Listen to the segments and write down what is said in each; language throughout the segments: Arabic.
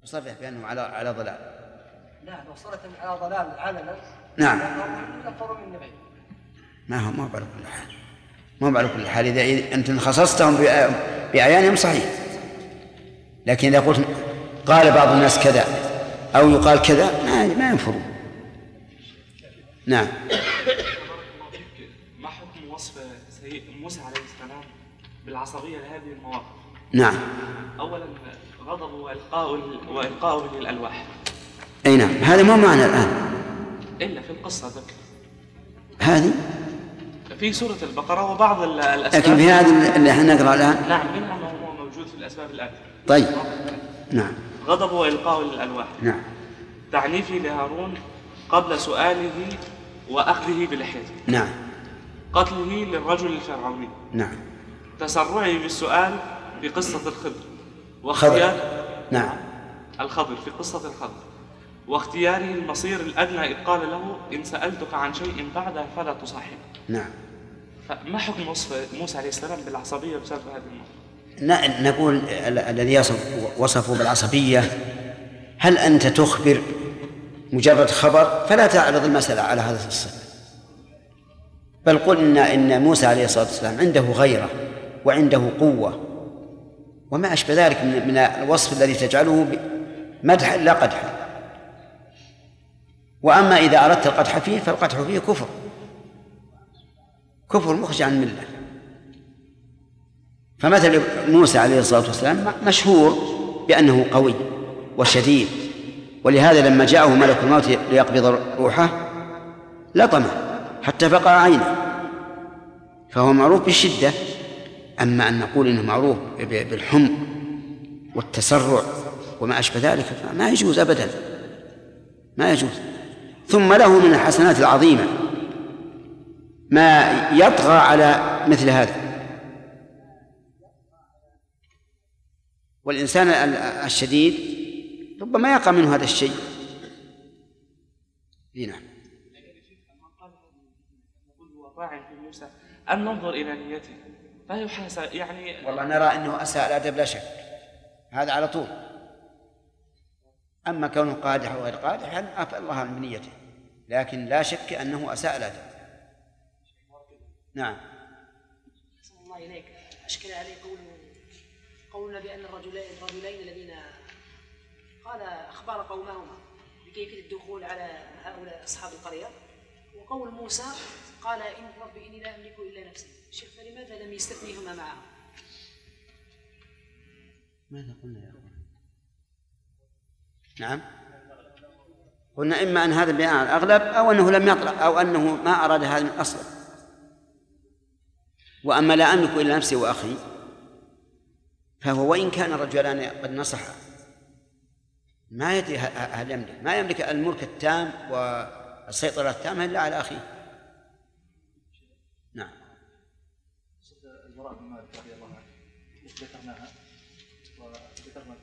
يصرح بأنه على ضلال. لا لو صرت على ضلال علنا نعم يكفر من غيره. ما هو على كل حال، ما على كل حال. إذا أنت خصصتهم بأعيانهم صحيح، لكن إذا قلت قال بعض الناس كذا أو يقال كذا ما ينفرون. نعم. ما حكم وصف موسى عليه السلام بالعصبية لهذه المواقف؟ نعم. أولا غضب وإلقاؤه للألواح. أي نعم، هذا مو معنى الآن إلا في القصة ذكر هذه في سورة البقرة وبعض الأسباب، لكن في هذه اللي احنا نقرأ الآن نعم منها ما هو موجود في الأسباب الآتية. طيب. نعم. غضب وإلقاؤه للألواح. نعم. تعنيفه لهارون قبل سؤاله وأخذه بلحيته. نعم. قتله للرجل الفرعوني. نعم. تسرعه بالسؤال في قصة الخضر واختيار. نعم. الخضر في قصة الخضر واختياره المصير الأدنى إذ قال له إن سألتك عن شيء بعده فلا تصاحب. نعم. فما حكم وصف موسى عليه السلام بالعصبية بسبب هذه النقطة؟ نقول الذي وصفه بالعصبية، هل أنت تخبر مجرد خبر فلا تعرض المسألة على هذا الصفة، بل قل إن موسى عليه الصلاة والسلام عنده غيرة وعنده قوة وما أشبه ذلك من الوصف الذي تجعله مدحا لا قدحا. وأما إذا أردت القدح فيه فالقدح فيه كفر مخرج عن الملة. فمثل موسى عليه الصلاة والسلام مشهور بأنه قوي وشديد، ولهذا لما جاءه ملك الموت ليقبض روحه لطمه حتى فقع عينه، فهو معروف بالشدة. أما أن نقول إنه معروف بالحمق والتسرع وما أشبه ذلك فما يجوز أبدا، ما يجوز. ثم له من الحسنات العظيمة ما يطغى على مثل هذا. والإنسان الشديد ربما يقع منه هذا الشيء. نعم. في موسى أن ننظر إلى نيته فيحاسب يعني. والله نرى أنه أساء الأدب لا شك، هذا على طول. أما كونه قادح أو غير قادح عفى الله عن نيته، لكن لا شك أنه أساء الأدب. نعم. أحسن الله إليك. أشكل عليه قولنا بأن الرجلين الذين قال أخبار قومهما بكيفية الدخول على هؤلاء أصحاب القرية، وقول موسى قال إن ربي إني لا أملك إلا نفسي. شيخ فلماذا لم يستثنيهما معه؟ ماذا قلنا يا أخوان؟ نعم قلنا إما أن هذا بناء على الأغلب أو أنه لم يطلع أو أنه ما أراد هذا من أصله. وأما لا أملك إلا نفسي وأخي فهو وإن كان الرجلان قد نصحا ما يدري هل يملك، ما يملك الملك التام والسيطرة التامة إلا على أخيه. نعم. البراء بن مالك رضي الله عنه ذكرناها وذكرنا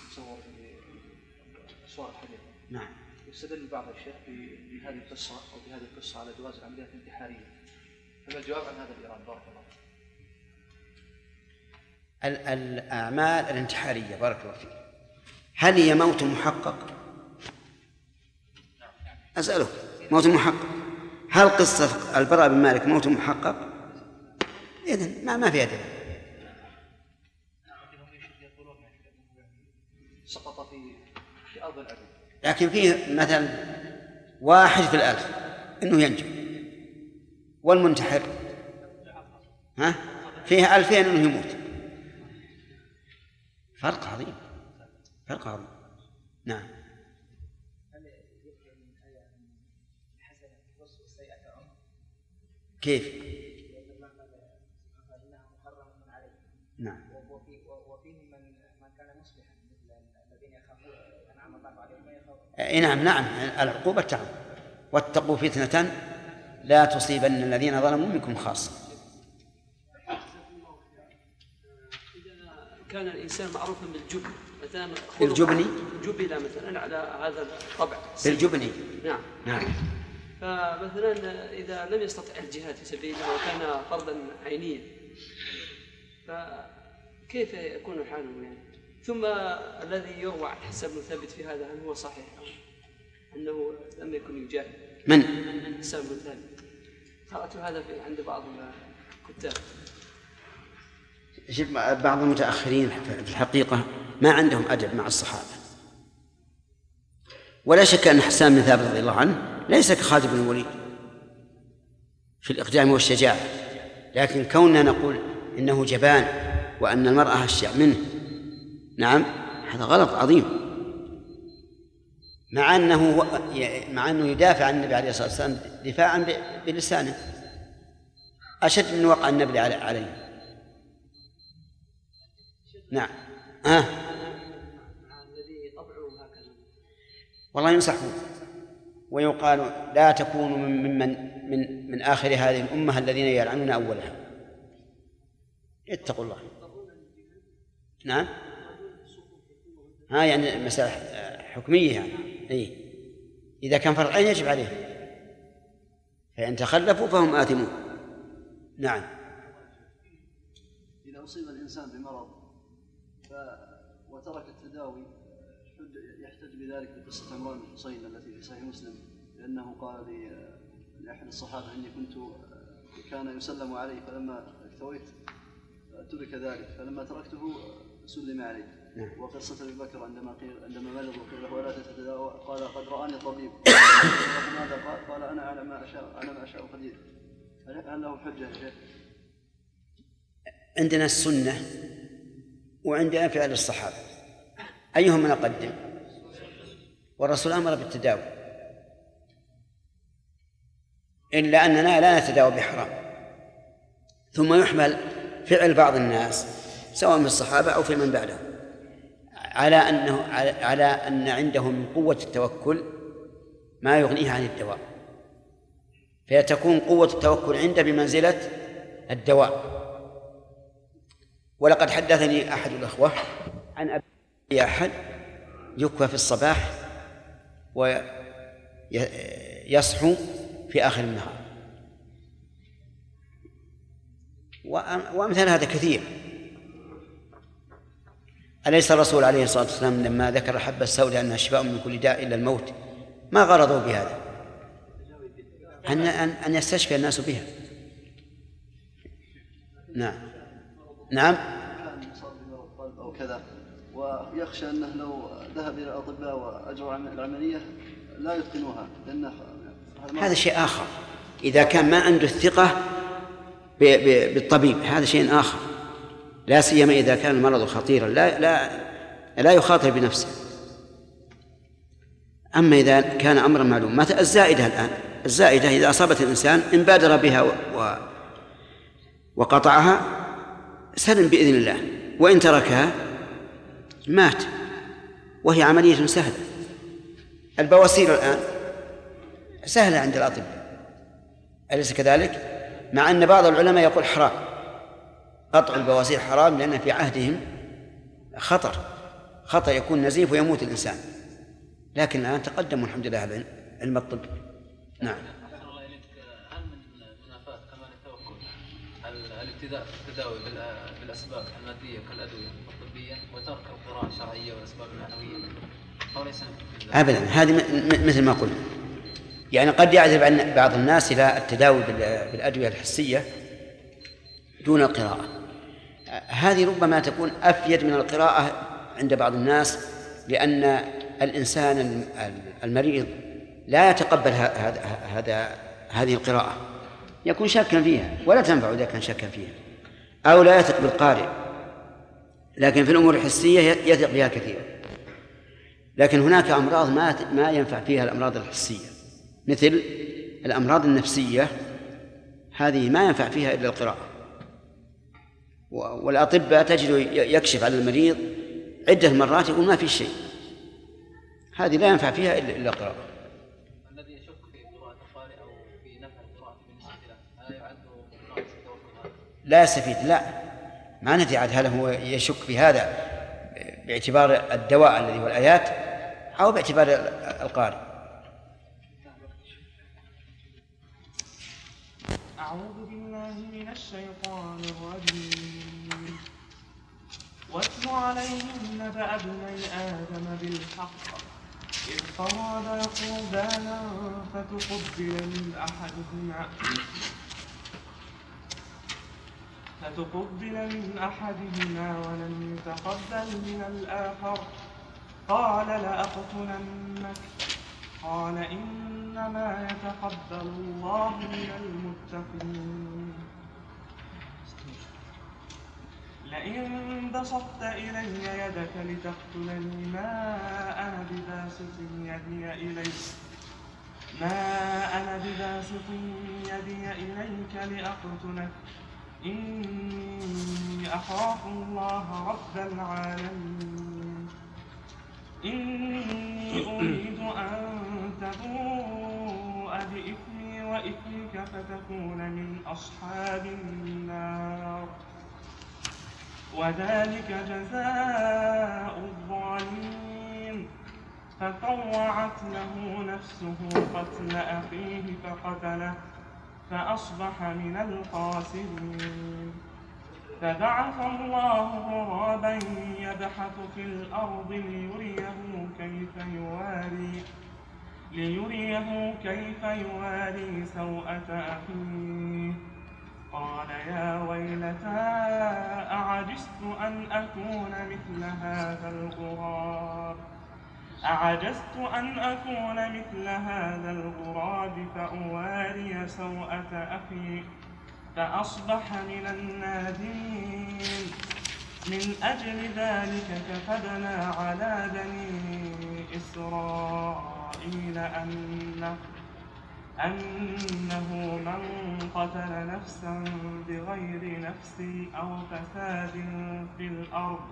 في صور الحديث. نعم. يستدل بعض الشيخ بهذه القصة أو بهذه القصة على جواز العمليات الانتحارية، فما الجواب عن هذا الإيران؟ بارك الله. الأعمال الانتحارية بارك الله فيك هل هي موت محقق؟ أسألك موت محقق، هل قصة البراء بن مالك موت محقق؟ إذن ما فيها دليل. سقط في أرض العدو، لكن فيه مثلا 1 في 1000 إنه ينجو، والمنتحر فيه 2000 إنه يموت. فرق عظيم، فرق عظيم. نعم. كيف؟ نعم. وفيه من كان مصلحا مثل الذين يخافون أنعم الله عليهم نعم. العقوبة تعم واتقوا فتنة لا تصيبن الذين ظلموا منكم خاصة. إذا كان الإنسان معروفا بالجبن مثلا بالجبن جبل مثلا على هذا الطبع بالجبن. نعم. فمثلا إذا لم يستطع الجهاد في سبيل الله وكان فرضا عينيا فكيف يكون حاله يعني؟ ثم الذي يروى عن حسان بن ثابت في هذا هل هو صحيح أنه لم يكن يجاهد؟ من؟ حسان بن ثابت. قرأت هذا عند بعض الكتاب. بعض المتأخرين في الحقيقة ما عندهم أدب مع الصحابة، ولا شك أن حسان بن ثابت رضي الله عنه ليس كخالد بن الوليد في الإقدام والشجاعة، لكن كوننا نقول إنه جبان وأن المرأة أشجع منه، نعم هذا غلط عظيم، مع أنه يدافع عن النبي عليه الصلاة والسلام دفاعا بلسانه أشد من وقع النبي عليه. نعم. الذي طبعه هكذا والله ينصحون ويقال لا تكونوا من آخر هذه الأمة الذين يلعنون أولها. اتقوا الله. نعم. يعني مسألة حكمية يعني. إيه؟ إذا كان فرض عين يجب عليه، فإن تخلفوا فهم آثمون. نعم. إذا أصيب الإنسان بمرض وترك التداوي يحتج بذلك بقصة عمران بن حصين التي في صحيح مسلم، لأنه قال لأحد الصحابة إني كان يسلم علي فلما اكتويت ترك ذلك فلما تركته سلم علي. وقصة أبي بكر عندما مرض وقيل له ولا تتداوى قال قد رآني الطبيب. ماذا قال أنا على ما أشاء قدير. هل له حجة يا شيخ؟ عندنا السنة وعندنا فعل الصحابة، أيهما نقدم؟ والرسول أمر بالتداوي، إلا أننا لا نتداوى بحرام. ثم يحمل فعل بعض الناس سواء من الصحابة أو في من بعدهم على أن عنده من قوة التوكل ما يغنيه عن الدواء، فتكون قوة التوكل عنده بمنزلة الدواء. ولقد حدثني أحد الأخوة عن أبي أحد يكوى في الصباح ويصحو في آخر النهار، وأمثال هذا كثير. أليس الرسول عليه الصلاة والسلام لما ذكر حبة السوداء أنها شفاء من كل داء إلا الموت ما غرضوا بهذا؟ أن يستشفي الناس بها. نعم. نعم. كان يصاب بمرض قلب أو كذا ويخشى أنه لو ذهب إلى الأطباء وأجروا العملية لا يتقنوها، لأن هذا شيء آخر. إذا كان ما عنده الثقة بالطبيب هذا شيء آخر، لا سيما إذا كان المرض خطيرا لا يخاطر بنفسه. أما إذا كان أمرا معلوم، مثل الزائدة الآن، الزائدة إذا أصابت الإنسان إن بادر بها وقطعها سلم بإذن الله، وإن تركها مات، وهي عملية سهلة. البواسير الآن سهلة عند الأطباء، أليس كذلك؟ مع أن بعض العلماء يقول حرام، قطع البواسير حرام، لأن في عهدهم خطر يكون نزيف ويموت الإنسان، لكن الآن تقدموا الحمد لله على علم الطب. نعم. الله إليك، هل من منافاة كمال التوكل الابتداء في التداوي بالأسباب المادية كالأدوية الطبية وترك القراءة الشرعية والأسباب المعنوية؟ أو ليس؟ أبدا، هذه مثل ما قلنا، يعني قد يعذب بعض الناس إلى التداوي بالأدوية الحسية دون القراءة، هذه ربما تكون أفيد من القراءة عند بعض الناس، لأن الإنسان المريض لا يتقبل هذه القراءة، يكون شاكا فيها ولا تنفع إذا كان شاكا فيها، أو لا يثق بالقارئ. لكن في الأمور الحسية يثق بها كثيرا. لكن هناك أمراض ما ينفع فيها الأمراض الحسية، مثل الأمراض النفسية، هذه ما ينفع فيها إلا القراءة. والأطباء تجد يكشف على المريض عدة مرات يقول ما في شيء، هذه لا ينفع فيها إلا القراءة. الذي يشك في قراءة القارئ أو في نفع القراءة بالنسبة له هل يعد قراءة التوكل؟ لا يستفيد، لا، ما ندري عاد هل هو يشك في هذا باعتبار الدواء الذي هو الآيات أو باعتبار القارئ. أعوذ بالله من الشيطان الرجيم. واتل عليهم نبأ ابني آدم بالحق إذ قربا قربانا فتقبل من أحدهما ولم يتقبل من الآخر قال لأقتلنك قال إنما يتقبل الله من المتقين لئن بسطت إلي يدك لتقتلني ما أنا بباسط يدي إليك لأقتلك إني أخاف الله رب العالمين إني أريد أن تبوء بإثمي وإثمك فتكون من أصحاب النار وذلك جزاء الظالمين فطوعت له نفسه قتل أخيه فقتله فأصبح من الخاسرين فبعث الله غرابا يبحث في الأرض ليريه كيف يواري سوءة أخيه قال يا ويلتى أعجزت أن أكون مثل هذا الغراب فأواري سوءة أخي فأصبح من النادمين من أجل ذلك كتبنا على بني إسرائيل أنه من قتل نفسا بغير نفس أو فساد في الأرض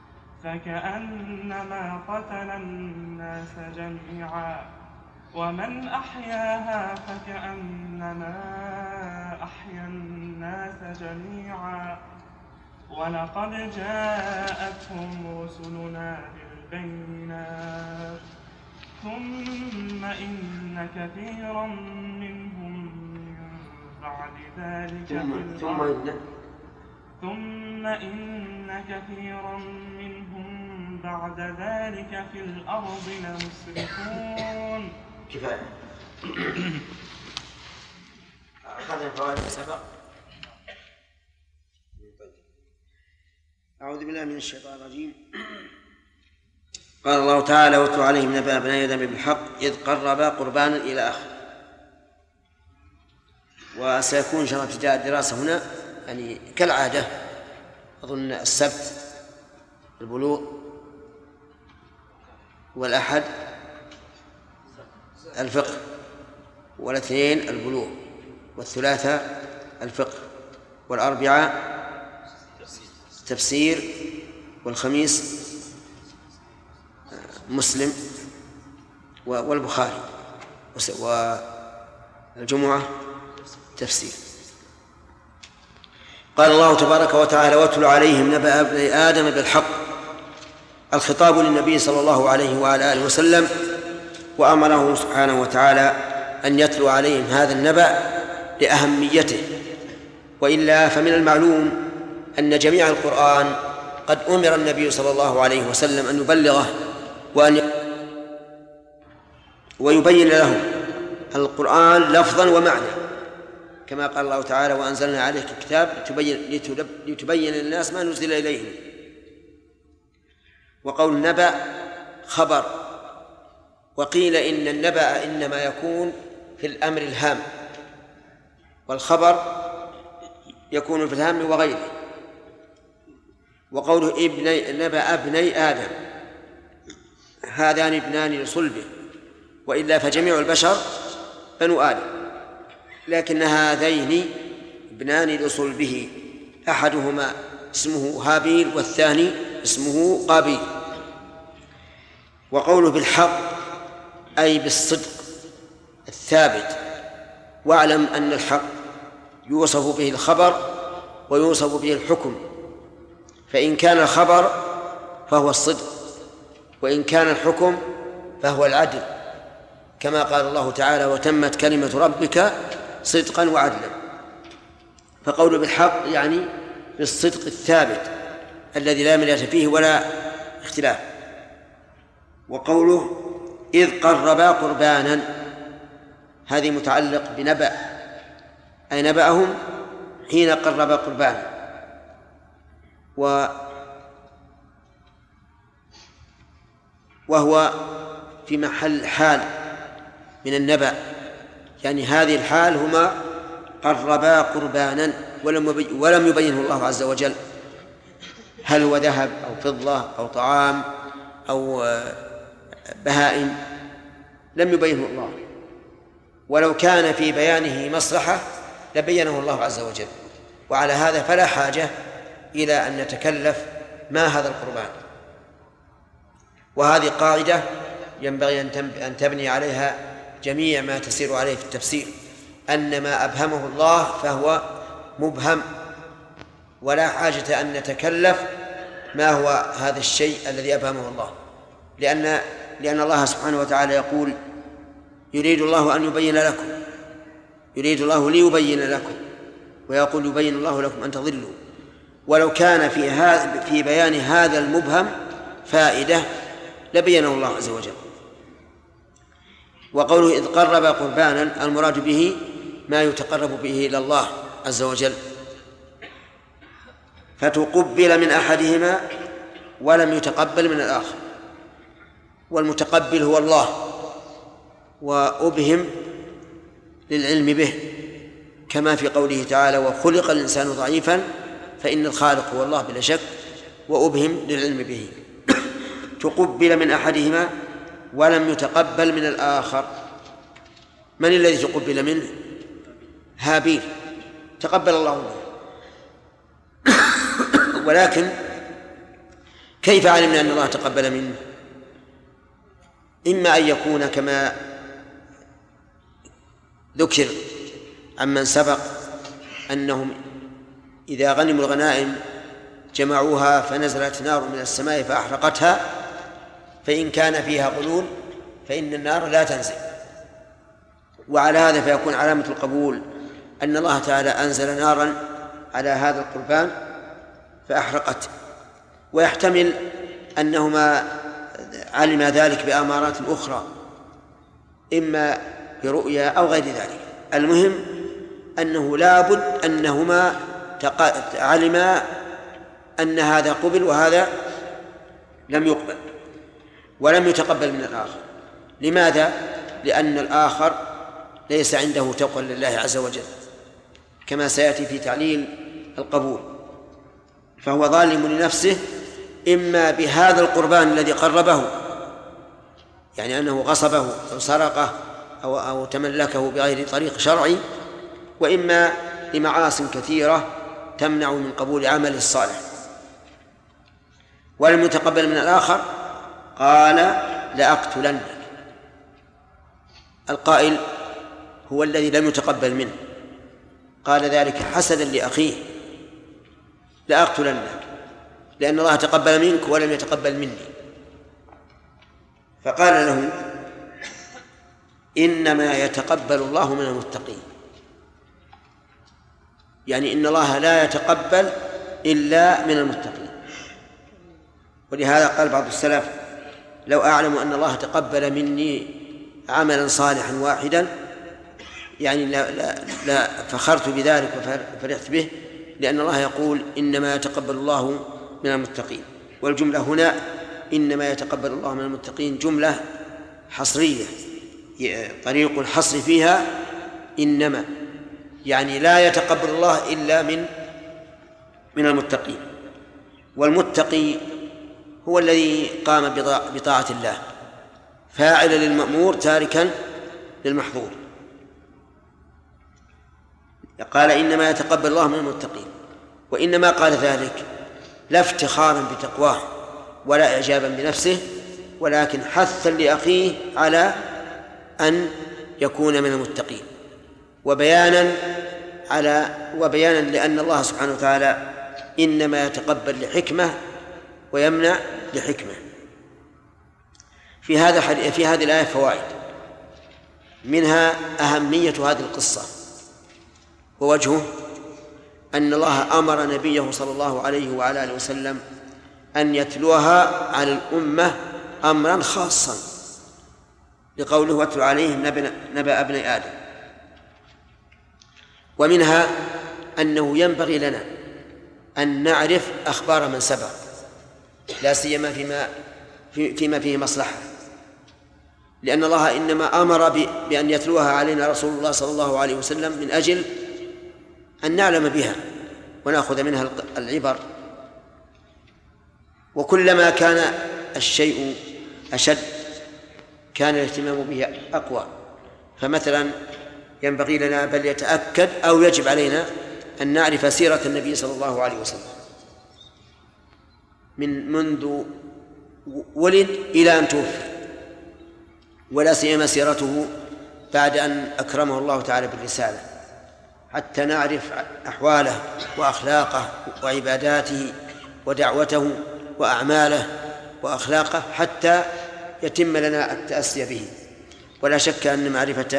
فكأنما قتل الناس جميعا ومن أحياها فكأنما أحيا الناس جميعا ولقد جاءتهم رسلنا بالبينات ثم إن كثيرا منهم من بعد ذلك في الأرض لمسرفون. كفاية. أخذنا فوائد سبق. أعوذ بالله من الشيطان الرجيم. قال الله تعالى واتل عليهم نبأ ابني آدم بالحق إذ قربا قربانا إلى آخره. وسيكون إن شاء الله ابتداء الدراسة هنا يعني كالعادة أظن السبت البلوغ والأحد الفقه والاثنين البلوغ والثلاثاء الفقه والأربعاء تفسير والخميس مسلم والبخاري والجمعة تفسير. قال الله تبارك وتعالى واتل عليهم نبأ ابني آدم بالحق. الخطاب للنبي صلى الله عليه وعلى آله وسلم وأمره سبحانه وتعالى أن يتلو عليهم هذا النبأ لأهميته، وإلا فمن المعلوم أن جميع القرآن قد أمر النبي صلى الله عليه وسلم أن يبلغه ويبين لهم القرآن لفظا ومعنى، كما قال الله تعالى وأنزلنا عليك الكتاب لتبين للناس ما نزل إليهم. وقول نبأ خبر، وقيل إن النبأ إنما يكون في الأمر الهام، والخبر يكون في الهام وغيره. وقوله نبأ ابني آدم، هذان ابنان لصلبه، وإلا فجميع البشر بنو آدم، لكن هذين ابنان لصلبه، أحدهما اسمه هابيل والثاني اسمه قابيل. وقوله بالحق أي بالصدق الثابت. واعلم أن الحق يوصف به الخبر ويوصف به الحكم، فإن كان الخبر فهو الصدق، وإن كان الحكم فهو العدل، كما قال الله تعالى وتمت كلمة ربك صدقا وعدلا. فقوله بالحق يعني بالصدق الثابت الذي لا مرية فيه ولا اختلاف. وقوله إذ قربا قربانا هذه متعلق بنبأ، أي نبأهم حين قربا قربانا، وهو في محل حال من النبأ، يعني هذه الحال هما قربا قربانا ولم يبينه الله عز وجل هل هو ذهب أو فضة أو طعام أو بهائم، لم يبينه الله، ولو كان في بيانه مصلحة لبينه الله عز وجل. وعلى هذا فلا حاجة إلى أن نتكلف ما هذا القربان. وهذه قاعدة ينبغي أن تبني عليها جميع ما تسير عليه في التفسير، أن ما أبهمه الله فهو مبهم، ولا حاجة أن نتكلف ما هو هذا الشيء الذي أبهمه الله، لأن الله سبحانه وتعالى يقول يريد الله أن يبين لكم، يريد الله ليبين لكم، ويقول يبين الله لكم أن تضلوا. ولو كان في بيان هذا المبهم فائدة لبينه الله عز وجل. وقوله إذ قرب قربانا المراد به ما يتقرب به إلى الله عز وجل، فتقبل من أحدهما ولم يتقبل من الآخر، والمتقبل هو الله، وأبهم للعلم به، كما في قوله تعالى وخلق الإنسان ضعيفا فإن الخالق هو الله بلا شك، وأبهم للعلم به. تقبل من أحدهما ولم يتقبل من الآخر. من الذي تقبل منه؟ هابيل، تقبل الله منه. ولكن كيف علمنا أن الله تقبل منه؟ إما أن يكون كما ذكر عمن سبق أنهم إذا غنموا الغنائم جمعوها فنزلت نار من السماء فأحرقتها، فإن كان فيها غلول فإن النار لا تنزل. وعلى هذا فيكون علامة القبول أن الله تعالى أنزل نارا على هذا القربان فأحرقت. ويحتمل أنهما علم ذلك بأمارات أخرى، إما برؤيا أو غير ذلك. المهم أنه لابد أنهما علما أن هذا قبل وهذا لم يقبل ولم يتقبل من الآخر. لماذا؟ لأن الآخر ليس عنده تقوى لله عز وجل، كما سيأتي في تعليل القبول. فهو ظالم لنفسه إما بهذا القربان الذي قربه، يعني أنه غصبه أو سرقه أو تملكه بغير طريق شرعي، وإما لمعاصٍ كثيرة تمنع من قبول عمله الصالح. ولم يتقبل من الآخر قال لأقتلنك. القائل هو الذي لم يتقبل منه، قال ذلك حسدا لأخيه، لأقتلنك، لأن الله تقبل منك ولم يتقبل مني. فقال له إنما يتقبل الله من المتقين، يعني إن الله لا يتقبل إلا من المتقين. ولهذا قال بعض السلف لو أعلم أن الله تقبل مني عملا صالحا واحدا يعني لا فخرت بذلك وفرحت به، لأن الله يقول إنما يتقبل الله من المتقين. والجملة هنا إنما يتقبل الله من المتقين جملة حصرية، طريق الحصر فيها إنما، يعني لا يتقبل الله إلا من المتقين. والمتقي هو الذي قام بطاعة الله، فاعلا للمأمور تاركا للمحظور. قال إنما يتقبل الله من المتقين، وإنما قال ذلك لا افتخارا بتقواه ولا إعجابا بنفسه، ولكن حثا لأخيه على أن يكون من المتقين، وبيانا لأن الله سبحانه وتعالى إنما يتقبل لحكمة ويمنع لحكمة. في هذه الآية فوائد، منها أهمية هذه القصة، ووجهه أن الله أمر نبيه صلى الله عليه وعلى آله وسلم أن يتلوها على الأمة أمرا خاصا، لقوله واتل عليهم نبأ ابني آدم. ومنها أنه ينبغي لنا أن نعرف أخبار من سبق، لا سيما فيما فيه مصلحة، لأن الله إنما أمر بأن يتلوها علينا رسول الله صلى الله عليه وسلم من أجل أن نعلم بها ونأخذ منها العبر. وكلما كان الشيء أشد كان الاهتمام به أقوى. فمثلا ينبغي لنا بل يتأكد أو يجب علينا أن نعرف سيرة النبي صلى الله عليه وسلم منذ ولد إلى أن توفي، ولا سيما سيرته بعد أن أكرمه الله تعالى بالرسالة، حتى نعرف أحواله وأخلاقه وعباداته ودعوته وأعماله وأخلاقه حتى يتم لنا التأسي به. ولا شك أن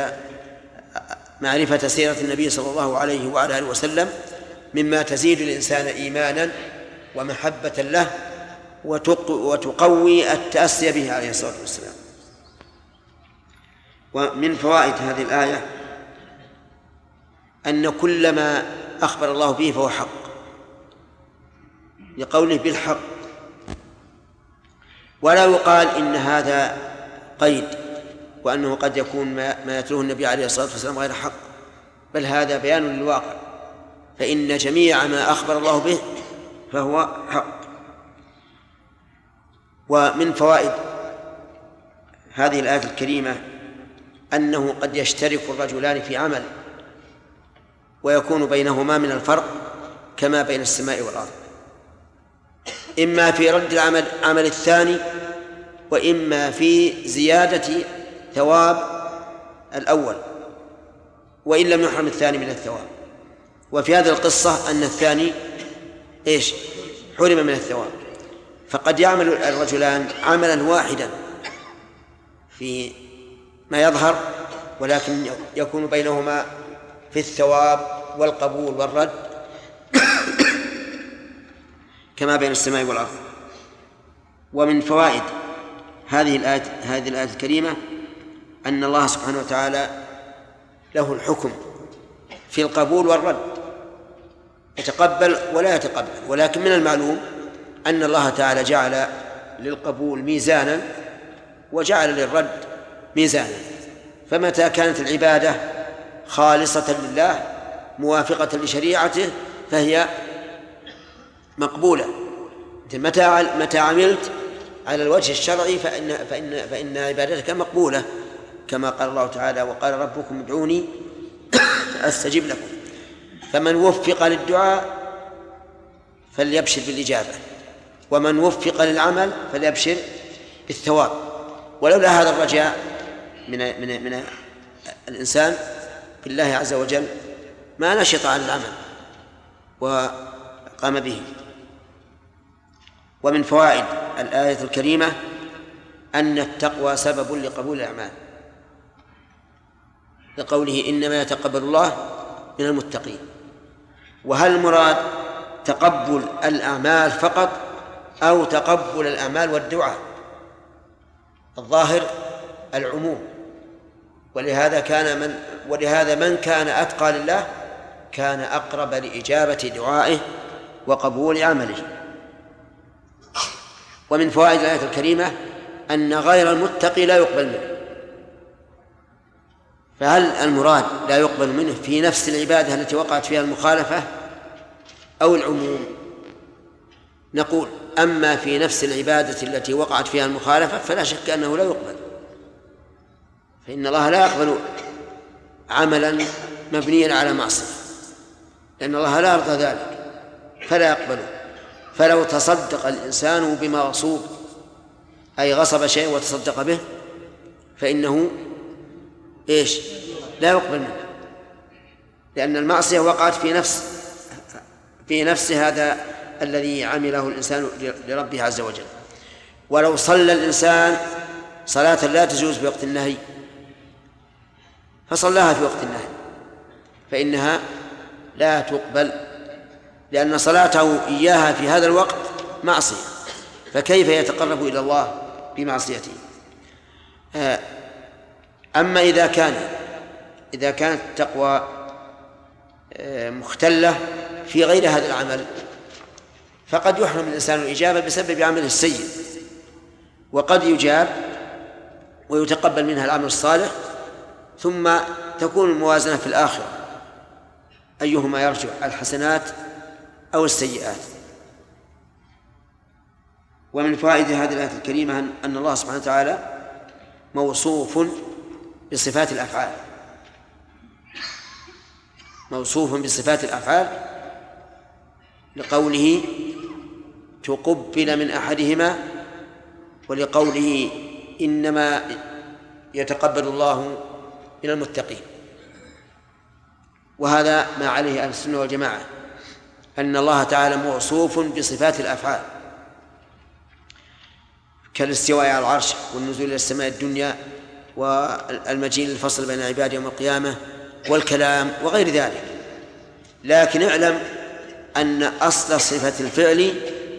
معرفة سيرة النبي صلى الله عليه وعلى آله وسلم مما تزيد الإنسان إيمانا ومحبة له وتقوي التأسي به عليه الصلاة والسلام. ومن فوائد هذه الآية أن كل ما أخبر الله به فهو حق، لقوله بالحق، ولا يقال إن هذا قيد وأنه قد يكون ما يتلوه النبي عليه الصلاة والسلام غير حق، بل هذا بيان للواقع، فإن جميع ما أخبر الله به فهو حق. ومن فوائد هذه الآية الكريمة أنه قد يشترك الرجلان في عمل ويكون بينهما من الفرق كما بين السماء والأرض، إما في رد العمل الثاني، وإما في زيادة ثواب الأول وإن لم يحرم الثاني من الثواب. وفي هذه القصة أن الثاني حرم من الثواب، فقد يعمل الرجلان عملا واحدا في ما يظهر، ولكن يكون بينهما في الثواب والقبول والرد كما بين السماء والأرض. ومن فوائد هذه الآية الكريمة أن الله سبحانه وتعالى له الحكم في القبول والرد، يتقبل ولا يتقبل، ولكن من المعلوم أن الله تعالى جعل للقبول ميزانا وجعل للرد ميزانا، فمتى كانت العبادة خالصة لله موافقة لشريعته فهي مقبولة. متى عملت على الوجه الشرعي فإن عبادتك مقبولة، كما قال الله تعالى وقال ربكم ادعوني أستجب لكم. فمن وفق للدعاء فليبشر بالإجابة، ومن وفق للعمل فليبشر بالثواب. ولولا هذا الرجاء من الإنسان بالله عز وجل ما نشط عن العمل وقام به. ومن فوائد الآية الكريمة أن التقوى سبب لقبول الأعمال، لقوله إنما يتقبل الله من المتقين. وهل المراد تقبل الأعمال فقط أو تقبل الأعمال والدعاء؟ الظاهر العموم، ولهذا من كان أتقى لله كان أقرب لإجابة دعائه وقبول عمله. ومن فوائد الآية الكريمة أن غير المتقي لا يقبل منه. فهل المراد لا يقبل منه في نفس العبادة التي وقعت فيها المخالفة أو العموم؟ نقول أما في نفس العبادة التي وقعت فيها المخالفة فلا شك أنه لا يقبل، فإن الله لا يقبل عملا مبنيا على معصية، لأن الله لا يرضى ذلك فلا يقبله. فلو تصدق الإنسان بما غصوب أي غصب شيء وتصدق به فإنه لا يقبل منه، لأن المعصية وقعت في نفس هذا الذي عمله الإنسان لربه عز وجل. ولو صلى الإنسان صلاة لا تجوز في وقت النهي فصلاها في وقت النهي فإنها لا تقبل، لأن صلاته إياها في هذا الوقت معصية، فكيف يتقرب إلى الله بمعصيته؟ أما إذا كانت التقوى مختلة في غير هذا العمل فقد يحرم الإنسان الإجابة بسبب عمله السيء، وقد يجاب ويتقبل منها العمل الصالح، ثم تكون الموازنة في الآخرة أيهما يرجع، الحسنات أو السيئات. ومن فوائد هذه الآية الكريمة أن الله سبحانه وتعالى موصوف بصفات الأفعال، موصوف بصفات الأفعال لقوله تقبل من أحدهما، ولقوله إنما يتقبل الله من المتقين. وهذا ما عليه أهل السنة والجماعة، أن الله تعالى موصوف بصفات الأفعال كالاستواء على العرش والنزول إلى السماء الدنيا والمجيء للفصل بين عباده يوم القيامة والكلام وغير ذلك. لكن اعلم أن أصل صفة الفعل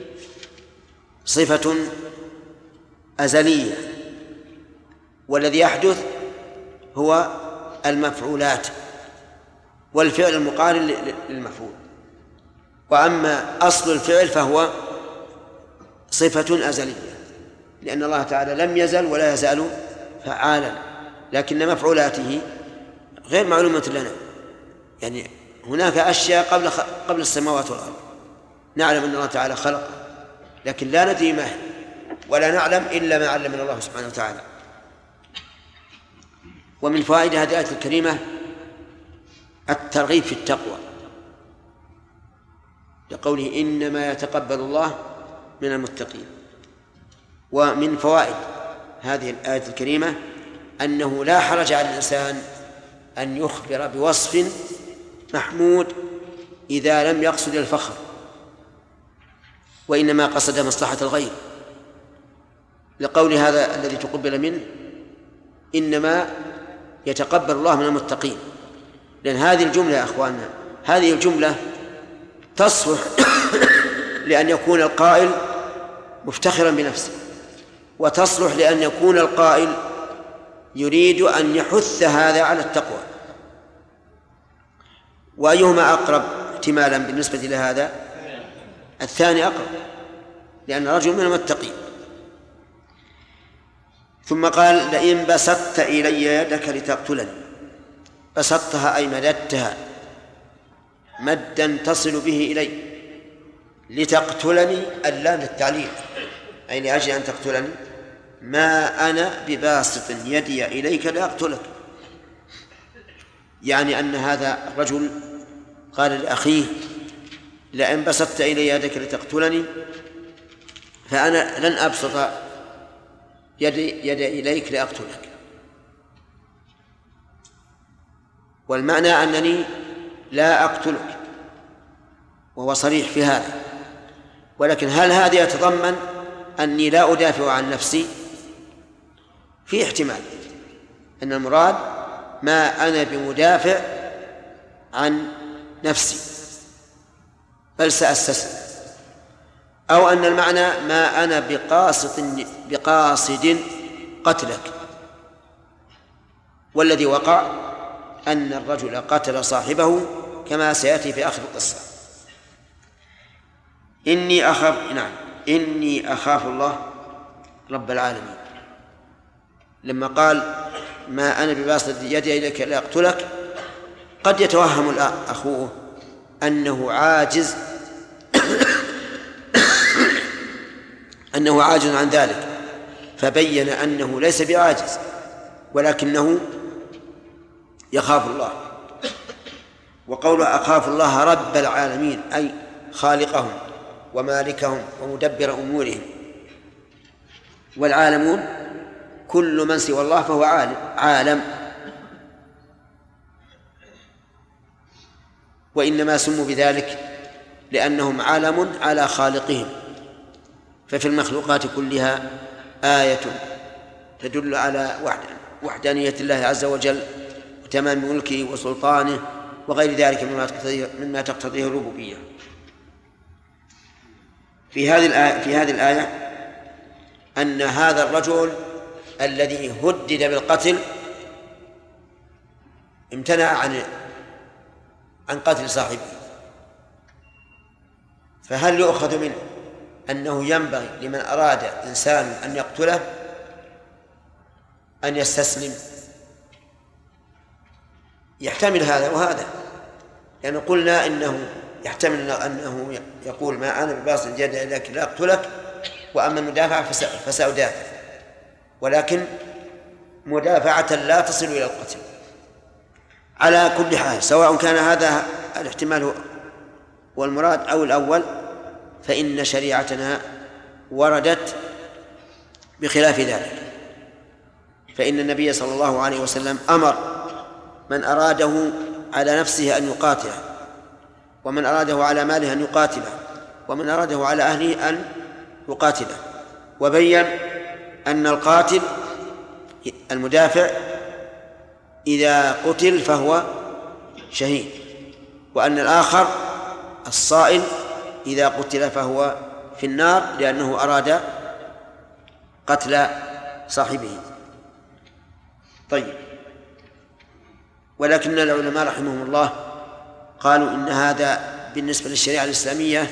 صفة أزلية، والذي يحدث هو المفعولات والفعل المقارن للمفعول. وأما أصل الفعل فهو صفة أزلية، لأن الله تعالى لم يزل ولا يزال فعالا، لكن مفعولاته غير معلومة لنا. يعني هناك أشياء قبل السماوات والأرض نعلم أن الله تعالى خلق، لكن لا ندري ما هي، ولا نعلم إلا ما علمنا الله سبحانه وتعالى. ومن فوائد هذه الآية الكريمة الترغيب في التقوى، لقوله إنما يتقبل الله من المتقين. ومن فوائد هذه الآية الكريمة أنه لا حرج على الإنسان أن يخبر بوصف محمود إذا لم يقصد الفخر، وإنما قصد مصلحة الغير، لقول هذا الذي تقبل منه إنما يتقبل الله من المتقين. لأن هذه الجملة يا أخواننا، هذه الجملة تصلح لأن يكون القائل مفتخرا بنفسه، وتصلح لأن يكون القائل يريد أن يحث هذا على التقوى. وأيهما أقرب احتمالا بالنسبة لهذا؟ الثاني أقرب، لأن رجل من المتقين. ثم قال لئن بسطت إلي يدك لتقتلني، بسطتها أي مددتها مدا تصل به إلي، لتقتلني اللام للتعليل أي لأجل أن تقتلني، ما أنا بباسط يدي إليك لأقتلك. يعني أن هذا الرجل قال لأخيه لئن بسطت إلي يدك لتقتلني فأنا لن أبسط يدي إليك لأقتلك. والمعنى أنني لا أقتلك، وهو صريح في هذا. ولكن هل هذا يتضمن أني لا أدافع عن نفسي؟ في احتمال أن المراد ما أنا بمدافع عن نفسي بل سأستسلم، أو أن المعنى ما أنا بقاصد قتلك. والذي وقع أن الرجل قتل صاحبه كما سيأتي في آخر القصة. إني أخاف الله رب العالمين. لما قال ما أنا بباسط يدي إليك لأقتلك، قد يتوهم أخوه أنه عاجز أنه عاجز عن ذلك، فبين أنه ليس بعاجز ولكنه يخاف الله. وقول أخاف الله رب العالمين أي خالقهم ومالكهم ومدبر أمورهم. والعالمون كل من سوى الله فهو عالم، وإنما سموا بذلك لأنهم عالم على خالقهم. ففي المخلوقات كلها آية تدل على وحدانية الله عز وجل وتمام ملكه وسلطانه وغير ذلك مما تقتضيه الربوبية. في هذه الآية أن هذا الرجل الذي هدد بالقتل امتنع عن قتل صاحبه، فهل يؤخذ منه أنه ينبغي لمن أراد إنسان أن يقتله أن يستسلم؟ يحتمل هذا وهذا، لأن قلنا إنه يحتمل أنه يقول ما أنا بباسط يدي إليك لا أقتلك، وأما المدافعة فسأدافع، ولكن مدافعة لا تصل إلى القتل. على كل حال سواء كان هذا الاحتمال هو المراد أو الأول، فإن شريعتنا وردت بخلاف ذلك. فإن النبي صلى الله عليه وسلم أمر من أراده على نفسه أن يقاتله، ومن أراده على ماله أن يقاتله، ومن أراده على أهله أن يقاتله، وبين أن القاتل المدافع إذا قتل فهو شهيد، وأن الآخر الصائل إذا قتل فهو في النار لأنه أراد قتل صاحبه. طيب، ولكن العلماء رحمهم الله قالوا إن هذا بالنسبة للشريعة الإسلامية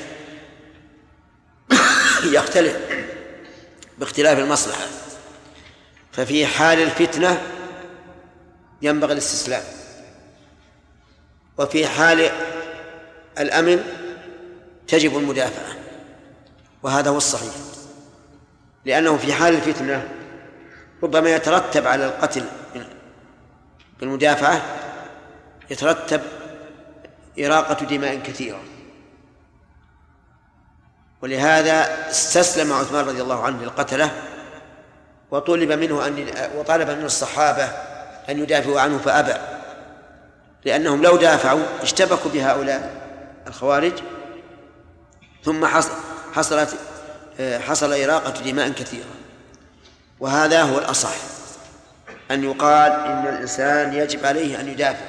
يختلف باختلاف المصلحة، ففي حال الفتنة ينبغي الاستسلام، وفي حال الأمن تجب المدافعة، وهذا هو الصحيح، لأنه في حال الفتنة ربما يترتب على القتل بالمدافعة يترتب إراقة دماء كثيرة، ولهذا استسلم عثمان رضي الله عنه للقتلة، وطلب منه وطلب من الصحابة أن يدافعوا عنه فأبى، لأنهم لو دافعوا اشتبكوا بهؤلاء الخوارج ثم حصل إراقة دماء كثيرة. وهذا هو الأصح، أن يقال إن الإنسان يجب عليه أن يدافع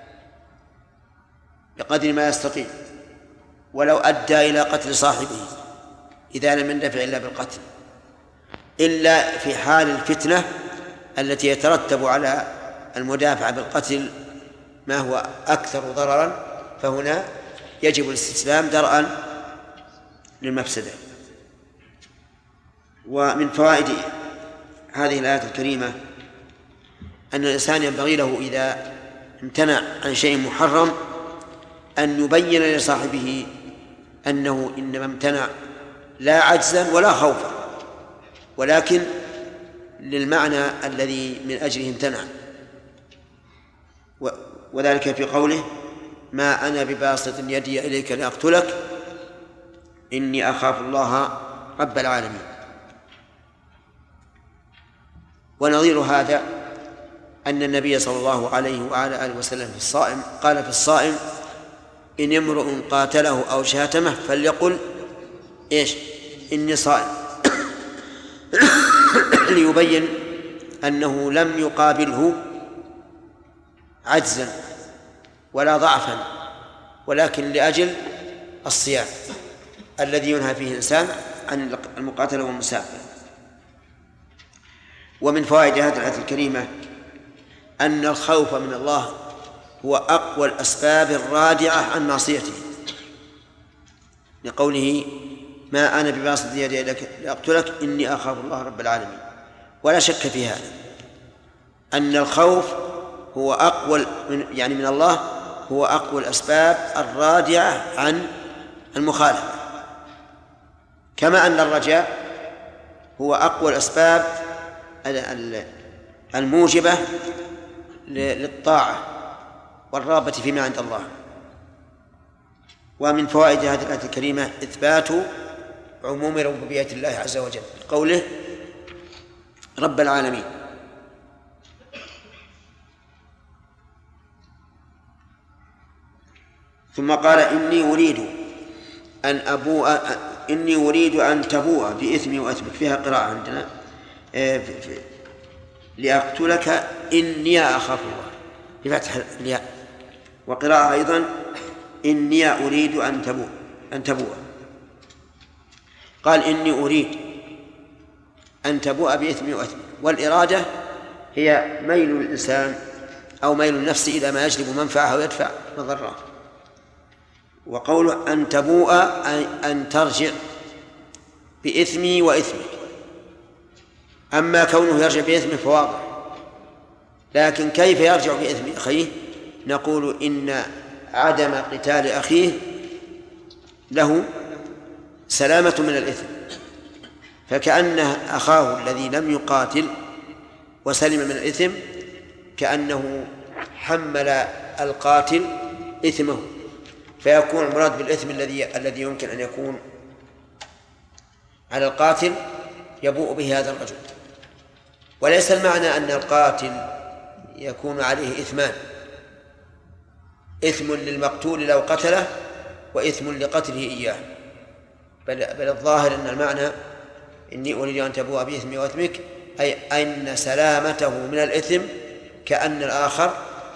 بقدر ما يستطيع ولو أدى إلى قتل صاحبه إذا لم يندفع إلا بالقتل، إلا في حال الفتنة التي يترتب على المدافع بالقتل ما هو أكثر ضررا، فهنا يجب الاستسلام درءا للمفسدة. ومن فوائد هذه الآية الكريمة أن الإنسان ينبغي له إذا امتنع عن شيء محرم أن يبين لصاحبه أنه إنما امتنع لا عجزا ولا خوفا، ولكن للمعنى الذي من أجله امتنع، وذلك في قوله ما أنا بباسط يدي إليك لأقتلك إني أخاف الله رب العالمين. ونظير هذا أن النبي صلى الله عليه وعلى آله وسلم قال في الصائم إن امرؤ قاتله أو شاتمه فليقل إيش؟ إني صائم، ليبين أنه لم يقابله عجزا ولا ضعفا، ولكن لأجل الصيام الذي ينهى فيه الإنسان عن المقاتلة والمسافة. ومن فوائد هذه الآية الكريمة أن الخوف من الله هو أقوى الأسباب الرادعة عن معصيته، لقوله ما أنا بباسط يدي إليك لأقتلك إني أخاف الله رب العالمين. ولا شك في هذا أن الخوف هو أقوى من الله هو أقوى الأسباب الرادعة عن المخالفة، كما أن الرجاء هو أقوى الأسباب الموجبة للطاعة والرغبة فيما عند الله. ومن فوائد هذه الآية الكريمة إثبات عموم ربوبية الله عز وجل، قوله رب العالمين. ثم قال إني أريد أن تبوء بإثمي وأثمك، فيها قراءة عندنا لأقتلك إني أخاف الله بفتح الياء، وقراءة أيضا إني أريد أن تبوء. قال إني أريد، أن تبوء بإثم وإثم. والإرادة هي ميل الإنسان أو ميل النفس إلى ما يجلب منفعة ويدفع مضرة. وقوله أن تبوء أن ترجع بإثمي وإثمك. أما كونه يرجع بإثمه فواضح، لكن كيف يرجع بإثم أخيه؟ نقول إن عدم قتال أخيه له سلامة من الإثم، فكأن أخاه الذي لم يقاتل وسلم من الإثم كأنه حمل القاتل إثمه، فيكون المراد بالإثم الذي يمكن أن يكون على القاتل يبوء به هذا الرجل. وليس المعنى أن القاتل يكون عليه إثمان، إثم للمقتول لو قتله وإثم لقتله إياه، بل الظاهر أن المعنى إني أريد أن تبوء بإثمي وإثمك، أي أن سلامته من الإثم كأن الآخر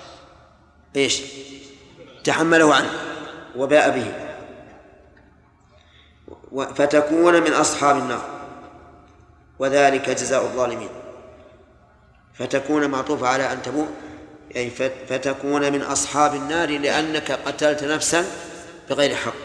تحمله عنه وباء به. فتكون من أصحاب النار وذلك جزاء الظالمين. فتكون معطوفة على أن تبوء، يعني فتكون من أصحاب النار لأنك قتلت نفسا بغير حق.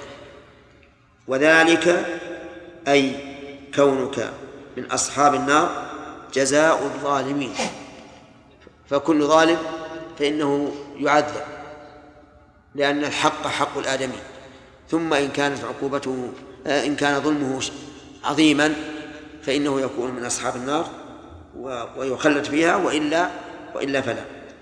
وذلك أي كونك من أصحاب النار جزاء الظالمين، فكل ظالم فإنه يعذب، لأن الحق حق الآدمي. ثم إن كانت عقوبته إن كان ظلمه عظيما فإنه يكون من أصحاب النار ويخلد فيها، وإلا فلا.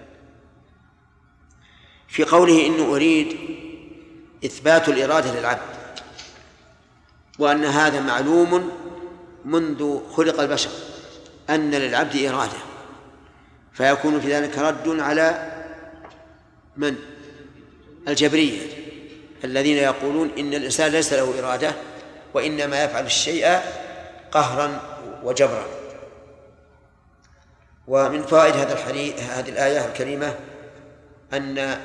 في قوله إنه أريد إثبات الإرادة للعبد، وأن هذا معلوم منذ خلق البشر أن للعبد إرادة، فيكون في ذلك رد على من؟ الجبرية الذين يقولون إن الإنسان ليس له إرادة وإنما يفعل الشيء قهرا وجبرا. ومن فوائد هذه الآية الكريمة أن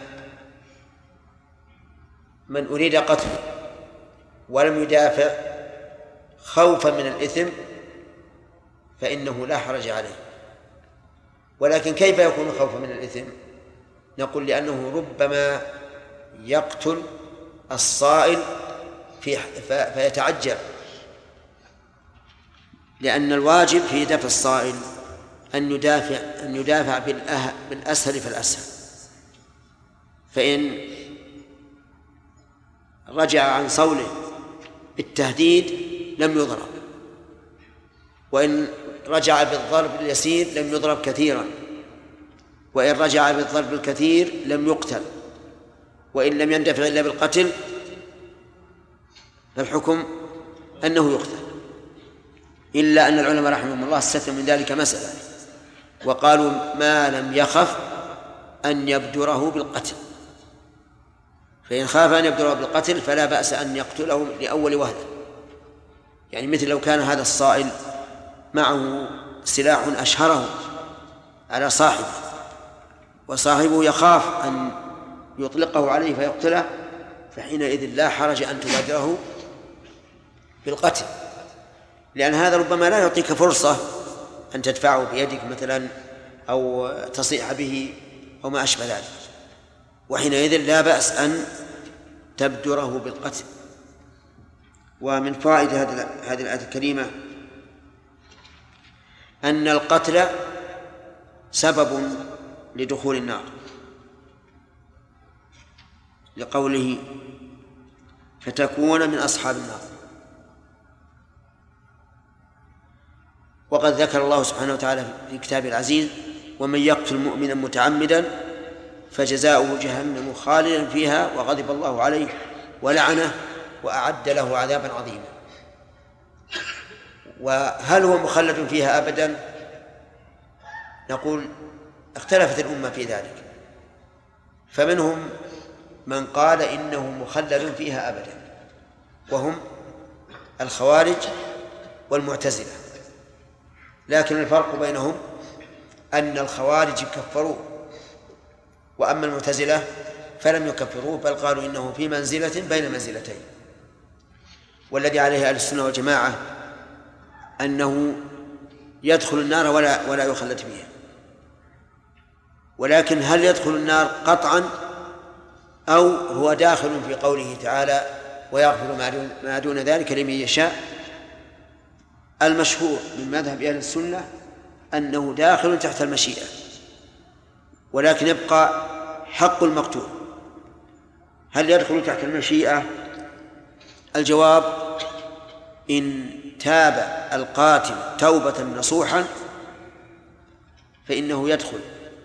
من أريد قتله ولم يدافع خوفا من الإثم فإنه لا حرج عليه. ولكن كيف يكون خوفا من الإثم؟ نقول لأنه ربما يقتل الصائل فيتعجل، لأن الواجب في دفع الصائل أن يدافع بالأسهل فالأسهل، فإن رجع عن صوله بالتهديد لم يضرب، وإن رجع بالضرب اليسير لم يضرب كثيرا، وإن رجع بالضرب الكثير لم يقتل، وإن لم يندفع إلا بالقتل فالحكم أنه يقتل. إلا أن العلماء رحمهم الله استثنوا من ذلك مسألة وقالوا ما لم يخف أن يبدره بالقتل، فإن خاف أن يبدره بالقتل فلا بأس أن يقتله لأول وهلة. يعني مثل لو كان هذا الصائل معه سلاح أشهره على صاحبه وصاحبه يخاف أن يطلقه عليه فيقتله، فحينئذ لا حرج أن تبادره بالقتل، لأن هذا ربما لا يعطيك فرصة أن تدفعه بيدك مثلا أو تصيح به أو ما أشبه ذلك، وحينئذ لا بأس أن تبدره بالقتل. ومن فوائد هذه الآية الكريمة أن القتل سبب لدخول النار، لقوله فتكون من أصحاب النار. وقد ذكر الله سبحانه وتعالى في كتابه العزيز ومن يقتل مؤمنا متعمدا فجزاؤه جهنم خالدا فيها وغضب الله عليه ولعنه وأعد له عذابا عظيما. وهل هو مخلد فيها أبدا؟ نقول اختلفت الأمة في ذلك، فمنهم من قال إنه مخلد فيها أبدا وهم الخوارج والمعتزلة، لكن الفرق بينهم أن الخوارج كفروه وأما المعتزلة فلم يكفروه، بل قالوا إنه في منزلة بين منزلتين. والذي عليه أهل السنة والجماعة أنه يدخل النار ولا يخلد فيها. ولكن هل يدخل النار قطعا أو هو داخل في قوله تعالى ويغفر ما دون ذلك لمن يشاء؟ المشهور من مذهب أهل السنة أنه داخل تحت المشيئة، ولكن يبقى حق المقتول. هل يدخل تحت المشيئة؟ الجواب: إن تاب القاتل توبة نصوحا فإنه يدخل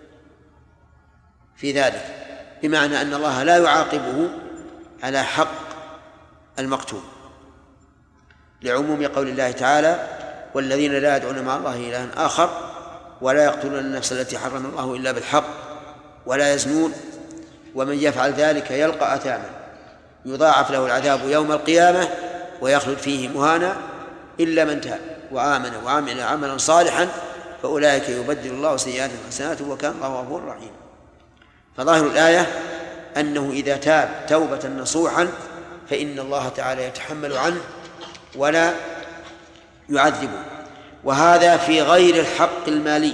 في ذلك، بمعنى أن الله لا يعاقبه على حق المقتول، لعموم قول الله تعالى: والذين لا يدعون مع الله إلها آخر ولا يقتلون النفس التي حرم الله إلا بالحق ولا يزنون ومن يفعل ذلك يلقى أثاما يضاعف له العذاب يوم القيامة ويخلد فيه مهانا إلا من تاب وآمن وعمل عملا صالحا فأولئك يبدل الله سيئاتهم حسنات وكان الله غفورا رحيما. فظاهر الآية أنه إذا تاب توبة نصوحا فإن الله تعالى يتحمل عنه ولا يعذبه، وهذا في غير الحق المالي.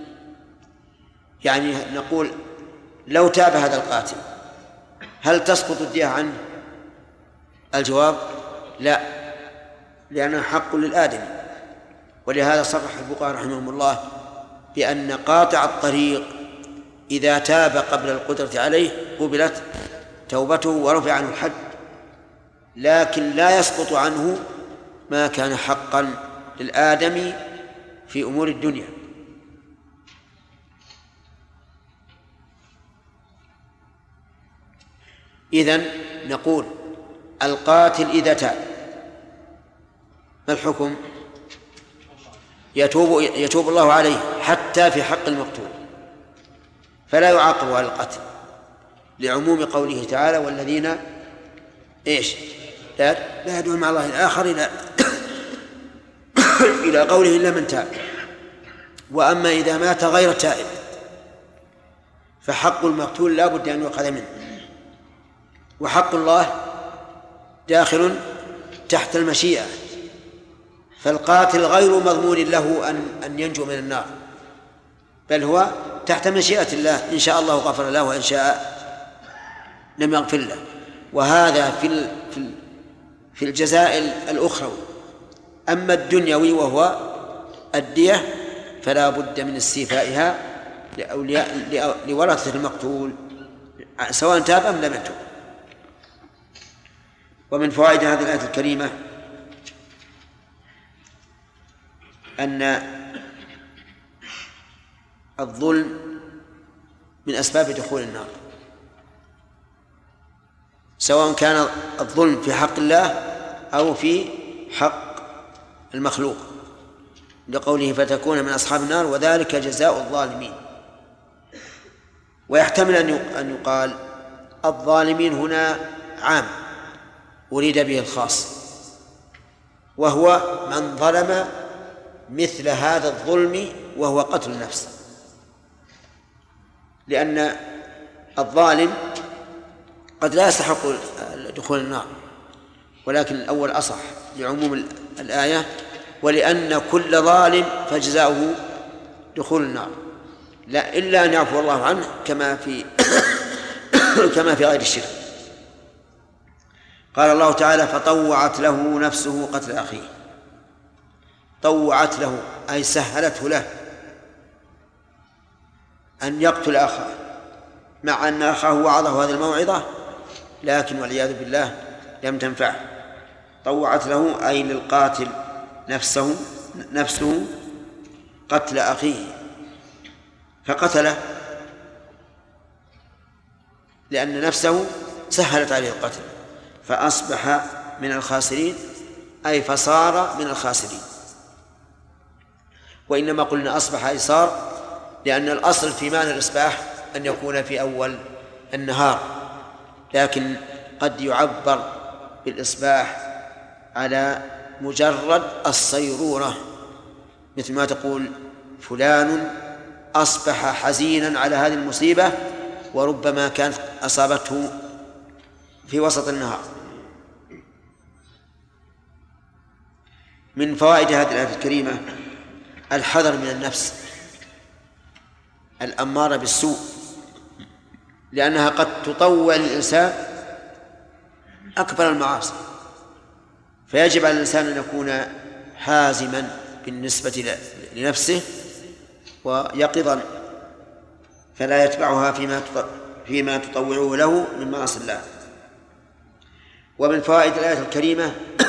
يعني نقول لو تاب هذا القاتل هل تسقط الدية عنه؟ الجواب: لا، لأنه حق للآدمي. ولهذا صرح الفقهاء رحمهم الله بأن قاطع الطريق إذا تاب قبل القدرة عليه قبلت توبته ورفع عنه الحد، لكن لا يسقط عنه ما كان حقا للآدمي في أمور الدنيا. إذن نقول القاتل إذا تاب ما الحكم؟ يتوب الله عليه حتى في حق المقتول، فلا يعاقب على القتل، لعموم قوله تعالى: والذين لا يدعون مع الله الآخر إلى قوله إلا من تاب. وأما إذا مات غير تائب فحق المقتول لا بد أن يؤخذ منه، وحق الله داخل تحت المشيئة، فالقاتل غير مضمون له أن ينجو من النار، بل هو تحت مشيئة الله، إن شاء الله غفر له وإن شاء لم يغفر له. وهذا في الجزاء الأخروي. أما الدنيوي وهو الدية فلا بد من استيفائها لورثة المقتول سواء تاب أم لم يتب. ومن فوائد هذه الآية الكريمة أن الظلم من أسباب دخول النار، سواء كان الظلم في حق الله أو في حق المخلوق، لقوله: فتكون من أصحاب النار وذلك جزاء الظالمين. ويحتمل أن يقال الظالمين هنا عام أريد به الخاص، وهو من ظلم مثل هذا الظلم وهو قتل النفس، لأن الظالم قد لا يستحق دخول النار، ولكن الأول أصح لعموم الآية، ولأن كل ظالم فجزاؤه دخول النار، لا إلا أن يعفو الله عنه كما في غير الشرك. قال الله تعالى: فطوعت له نفسه قتل أخيه. طوعت له أي سهلته له أن يقتل أخاه، مع أن أخاه وعظه هذه الموعظة لكن والعياذ بالله لم تنفعه. طوعت له أي للقاتل نفسه قتل أخيه فقتله، لأن نفسه سهلت عليه القتل، فأصبح من الخاسرين، أي فصار من الخاسرين. وإنما قلنا أصبح أي صار، لأن الأصل في معنى الإصباح أن يكون في أول النهار، لكن قد يعبر بالإصباح على مجرد الصيرورة، مثل ما تقول فلان أصبح حزينا على هذه المصيبة، وربما كانت أصابته في وسط النهار. من فوائد هذه الآية الكريمة الحذر من النفس الأمارة بالسوء، لأنها قد تطول الإنسان أكبر المعاصي، فيجب على الإنسان أن يكون حازما بالنسبة لنفسه ويقظا، فلا يتبعها فيما تطوعه له من معاصي الله. ومن فوائد الآية الكريمة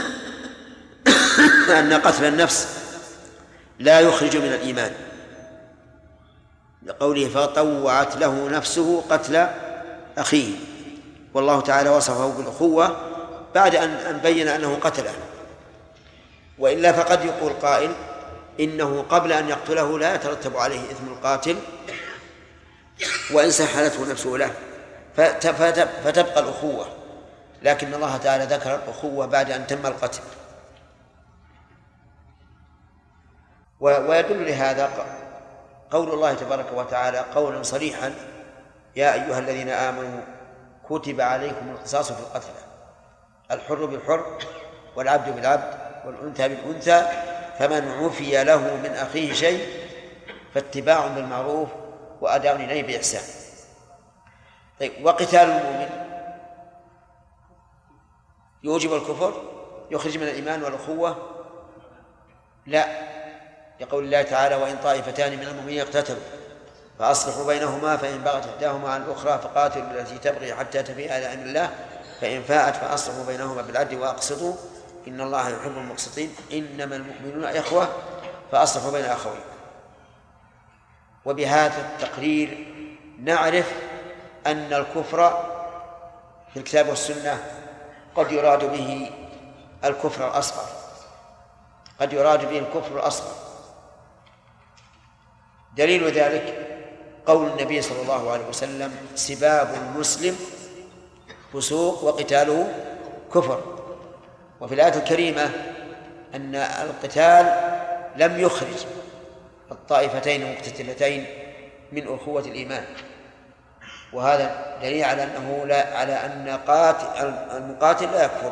أن قتل النفس لا يخرج من الإيمان، لقوله فطوعت له نفسه قتل أخيه، والله تعالى وصفه بالأخوة بعد أن بين أنه قتله. وإلا فقد يقول قائل إنه قبل أن يقتله لا يترتب عليه إثم القاتل وإن سحلته نفسه له، فتبقى الأخوة، لكن الله تعالى ذكر الأخوة بعد أن تم القتل. ويدل لهذا قول الله تبارك وتعالى قولا صريحا: يا أيها الذين آمنوا كتب عليكم القصاص في القتلى، الحر بالحر والعبد بالعبد والأنثى بالأنثى، فمن عفي له من أخيه شيء فاتباع بالمعروف وأداء إليه بإحسان. طيب، وقتال المؤمن يوجب الكفر، يخرج من الإيمان والأخوة؟ لا، لقول الله تعالى: وإن طائفتان من المؤمنين اقتتلوا فأصلحوا بينهما فإن بغت إحداهما عن الأخرى فقاتلوا التي تبغي حتى تفيء إلى أمر الله فإن فاءت فأصلحوا بينهما بالعدل وأقسطوا إن الله يحب المقسطين إنما المؤمنون إخوة فأصلحوا بين أخوين. وبهذا التقرير نعرف أن الكفر في الكتاب والسنة قد يراد به الكفر الأصغر، قد يراد به الكفر الأصغر. دليل ذلك قول النبي صلى الله عليه وسلم: سباب المسلم فسوق وقتاله كفر. وفي الآية الكريمة أن القتال لم يخرج الطائفتين المقتتلتين من أخوة الإيمان، وهذا دليل على أنه على أن المقاتل لا يكفر.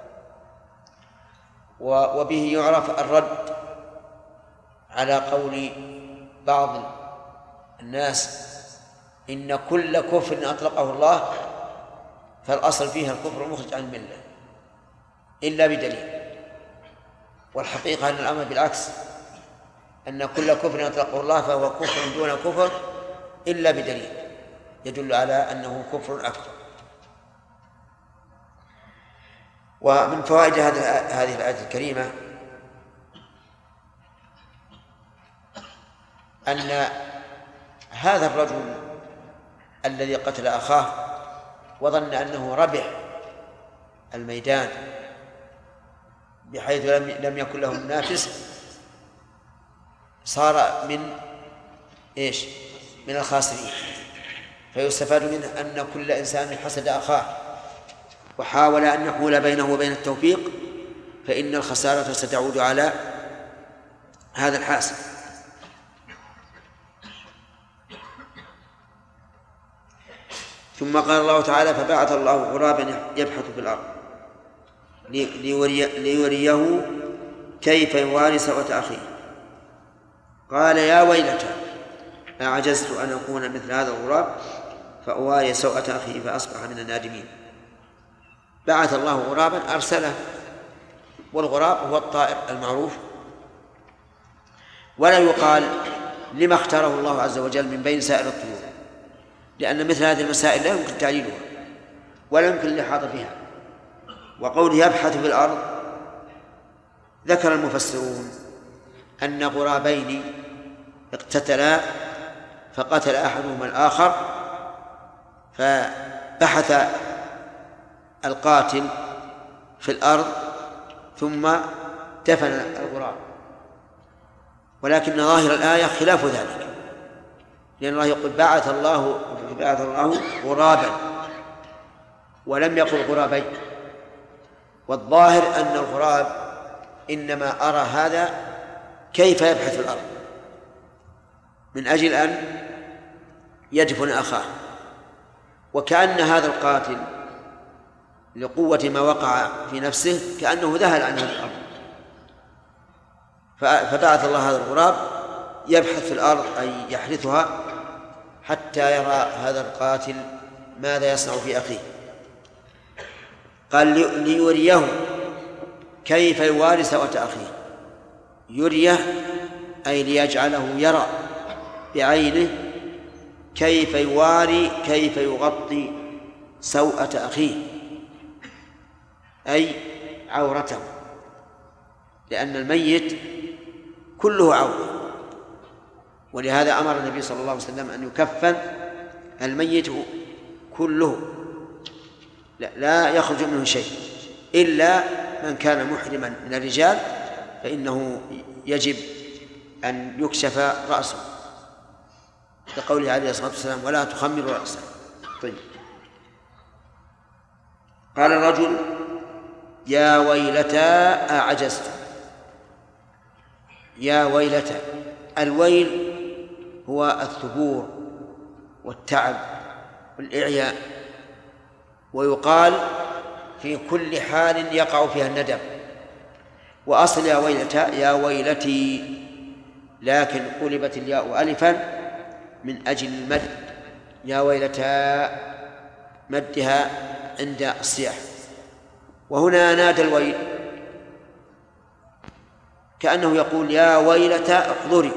وبه يعرف الرد على قول بعض الناس إن كل كفر أطلقه الله فالأصل فيها الكفر المخرج عن الملة إلا بدليل. والحقيقة أن الأمر بالعكس، أن كل كفر أطلقه الله فهو كفر دون كفر إلا بدليل يدل على أنه كفر أكبر. ومن فوائد هذه الآية الكريمة أن هذا الرجل الذي قتل أخاه وظن أنه ربح الميدان بحيث لم يكن له منافس صار من إيش؟ من الخاسرين. فيستفاد منه أن كل إنسان حسد أخاه وحاول أن يحول بينه وبين التوفيق فإن الخسارة ستعود على هذا الحاسد. ثم قال الله تعالى: فبعث الله غرابا يبحث في الأرض ليريه كيف يواري سوءة أخيه قال يا ويلتى أعجزت أن أكون مثل هذا الغراب فأواري سوءة أخيه فأصبح من النادمين. بعث الله غرابا أرسله، والغراب هو الطائر المعروف. ولا يقال لما اختاره الله عز وجل من بين سائر الطيور، لأن مثل هذه المسائل لا يمكن تعليلها ولا يمكن الإحاطة بها. وقوله يبحث في الأرض، ذكر المفسرون أن غرابين اقتتلا فقتل أحدهما الآخر، فبحث القاتل في الأرض ثم دفن الغراب. ولكن ظاهر الآية خلاف ذلك، لأن الله يقول بعث الله غرابا ولم يقل غرابين. والظاهر أن الغراب إنما أرى هذا كيف يبحث في الأرض من أجل أن يدفن أخاه، وكأن هذا القاتل لقوة ما وقع في نفسه كأنه ذهل عن هذه الأرض، فبعث الله هذا الغراب يبحث في الأرض أي يحرثها حتى يرى هذا القاتل ماذا يصنع في أخيه. قال ليريه كيف يواري سوءة أخيه. يريه أي ليجعله يرى بعينه كيف يواري، كيف يغطي سوءة أخيه أي عورته، لأن الميت كله عورة، ولهذا أمر النبي صلى الله عليه وسلم أن يكفن الميت كله، لا يخرج منه شيء إلا من كان محرما من الرجال فإنه يجب أن يكشف رأسه كقوله عليه الصلاة والسلام ولا تخمر رأسه. طيب. قال الرجل يا ويلتى أعجزت. يا ويلتى، الويل هو الثبور والتعب والإعياء، ويقال في كل حال يقع فيها الندم. وأصل يا ويلتى يا ويلتي، لكن قلبت الياء ألفا من أجل المد، يا ويلتى مدها عند الصياح. وهنا نادى الويل كأنه يقول يا ويلتى احضري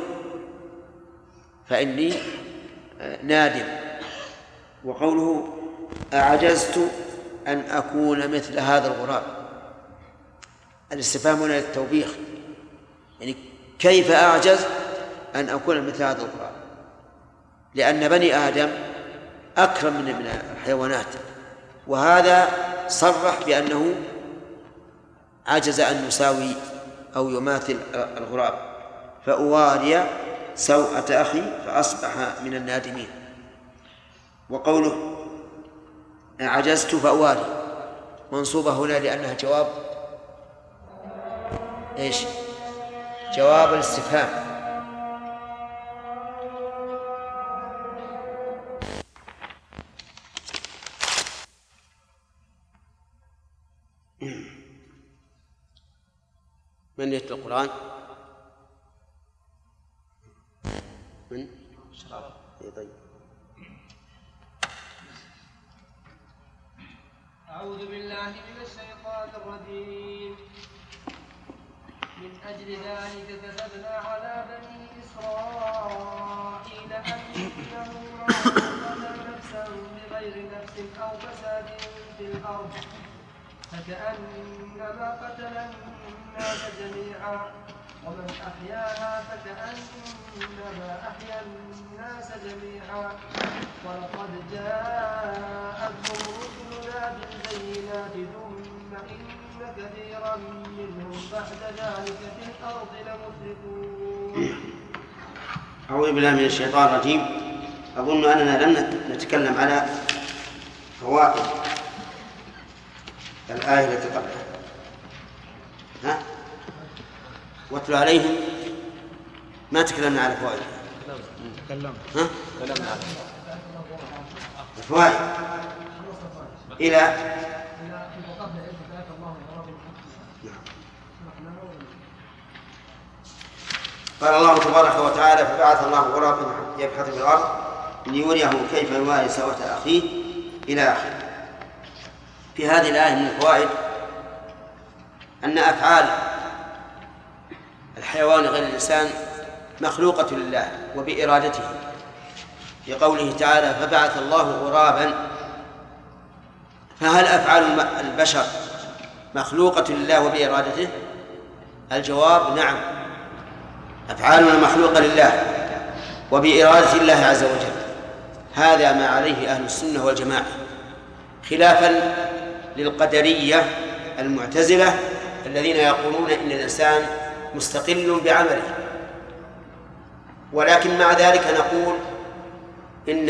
فإني نادم. وقوله أعجزت أن أكون مثل هذا الغراب، الاستفهام هنا للتوبيخ، يعني كيف أعجز أن أكون مثل هذا الغراب، لأن بني آدم أكرم من الحيوانات، وهذا صرح بأنه عجز أن يساوي أو يماثل الغراب. فأواري سوءة أخي فأصبح من النادمين. وقوله عجزت فأواري منصوبة هنا لأنها جواب إيش؟ جواب الاستفهام. من يتلو القرآن؟ من؟ طيب. أعوذ بالله من الشيطان الرجيم. من أجل ذلك كتبنا على بني إسرائيل أنه من قتل نفسا بغير نفس أو فساد في الأرض فكأنما قتل الناس جميعا ومن أحياها فكأنما أحيا الناس جميعا ولقد جاءتهم رسلنا بالبينات ثم إن كثيرا منهم بعد ذلك في الأرض لمسرفون. أعوذ بالله من الشيطان الرجيم. أظن أننا لم نتكلم على فوائد الآية التي قبلها. ها؟ واتلو عليهم، ما تكلمنا على فوائد. ها؟ الفوائد إلى قال الله تبارك وتعالى فبعث الله غرابا يبحث في الأرض ليريه كيف يواري سوءة أخيه إلى آخره. في هذه الآية من الفوائد أن أفعال الحيوان غير الإنسان مخلوقة لله وبإرادته، لقوله تعالى فبعث الله غرابا. فهل أفعال البشر مخلوقة لله وبإرادته؟ الجواب نعم، أفعالنا مخلوقة لله وبإرادة الله عز وجل. هذا ما عليه أهل السنة والجماعة، خلافا للقدرية المعتزلة الذين يقولون إن الإنسان مستقل بعمله. ولكن مع ذلك نقول إن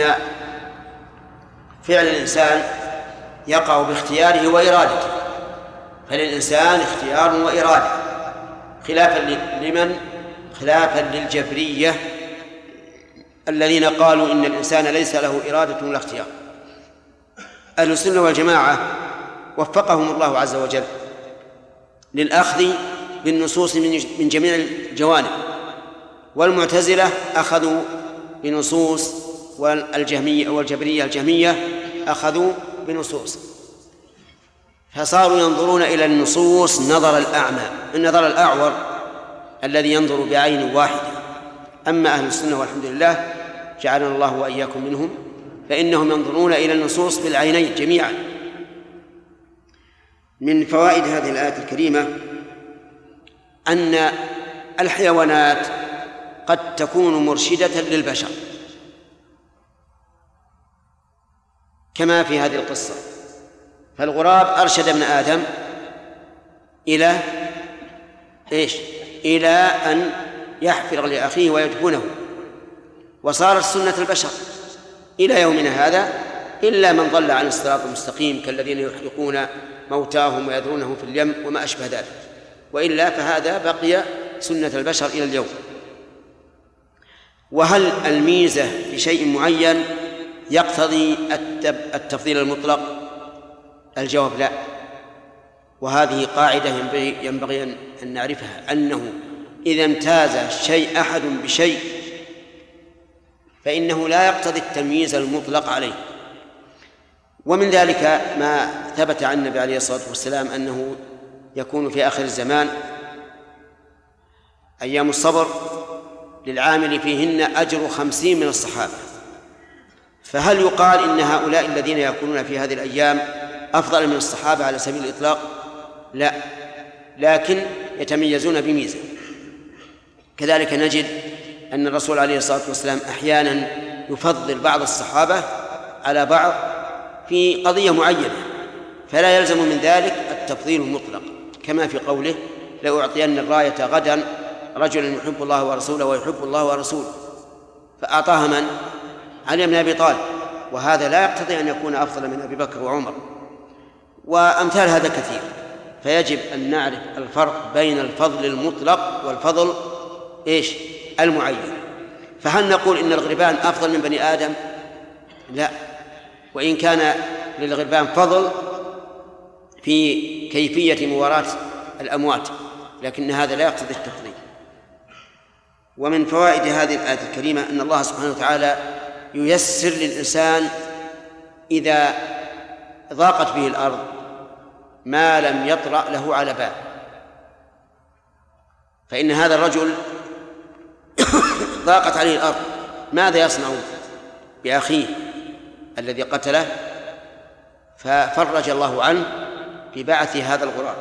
فعل الإنسان يقع باختياره وإرادته، فللإنسان اختيار وإرادة، خلافا لمن؟ خلافا للجبرية الذين قالوا إن الإنسان ليس له إرادة ولا اختيار. أهل السنة والجماعة وفقهم الله عز وجل للأخذ بالنصوص من جميع الجوانب، والمعتزلة أخذوا بنصوص، والجهمية والجبرية الجهمية أخذوا بنصوص، فصاروا ينظرون إلى النصوص نظر الأعمى، النظر الأعور الذي ينظر بعين واحدة. أما أهل السنة والحمد لله جعلنا الله وإياكم منهم، فإنهم ينظرون إلى النصوص بالعينين جميعا. من فوائد هذه الآية الكريمة أن الحيوانات قد تكون مرشدة للبشر كما في هذه القصة، فالغراب أرشد ابن آدم إلى إيش؟ إلى أن يحفر لأخيه ويدفنه، وصارت سنة البشر إلى يومنا هذا، إلا من ضل عن الصراط المستقيم كالذين يحرقون موتاهم ويذرونهم في اليم وما أشبه ذلك، وإلا فهذا بقي سنة البشر إلى اليوم. وهل الميزة في شيء معين يقتضي التفضيل المطلق؟ الجواب لا، وهذه قاعدة ينبغي أن نعرفها، أنه إذا امتاز شيء أحد بشيء فإنه لا يقتضي التمييز المطلق عليه. ومن ذلك ما ثبت عن النبي عليه الصلاة والسلام أنه يكون في آخر الزمان أيام الصبر للعامل فيهن أجر 50 من الصحابة، فهل يقال إن هؤلاء الذين يكونون في هذه الأيام أفضل من الصحابة على سبيل الإطلاق؟ لا، لكن يتميزون بميزة. كذلك نجد أن الرسول عليه الصلاة والسلام أحيانا يفضل بعض الصحابة على بعض في قضية معينة، فلا يلزم من ذلك التفضيل المطلق، كما في قوله لأعطين الراية غدا رجل يحب الله ورسوله ويحب الله ورسوله، فأعطاها من؟ علي بن أبي طالب، وهذا لا يقتضي أن يكون أفضل من أبي بكر وعمر، وأمثال هذا كثير. فيجب أن نعرف الفرق بين الفضل المطلق والفضل إيش؟ المعين. فهل نقول إن الغربان أفضل من بني آدم؟ لا، وإن كان للغربان فضل في كيفية مواراة الأموات، لكن هذا لا يقتضي التفضيل. ومن فوائد هذه الآية الكريمة أن الله سبحانه وتعالى ييسر للإنسان إذا ضاقت به الأرض ما لم يطرأ له على بال. فإن هذا الرجل ضاقت عليه الأرض، ماذا يصنع بأخيه الذي قتله؟ ففرج الله عنه ببعث هذا الغراب.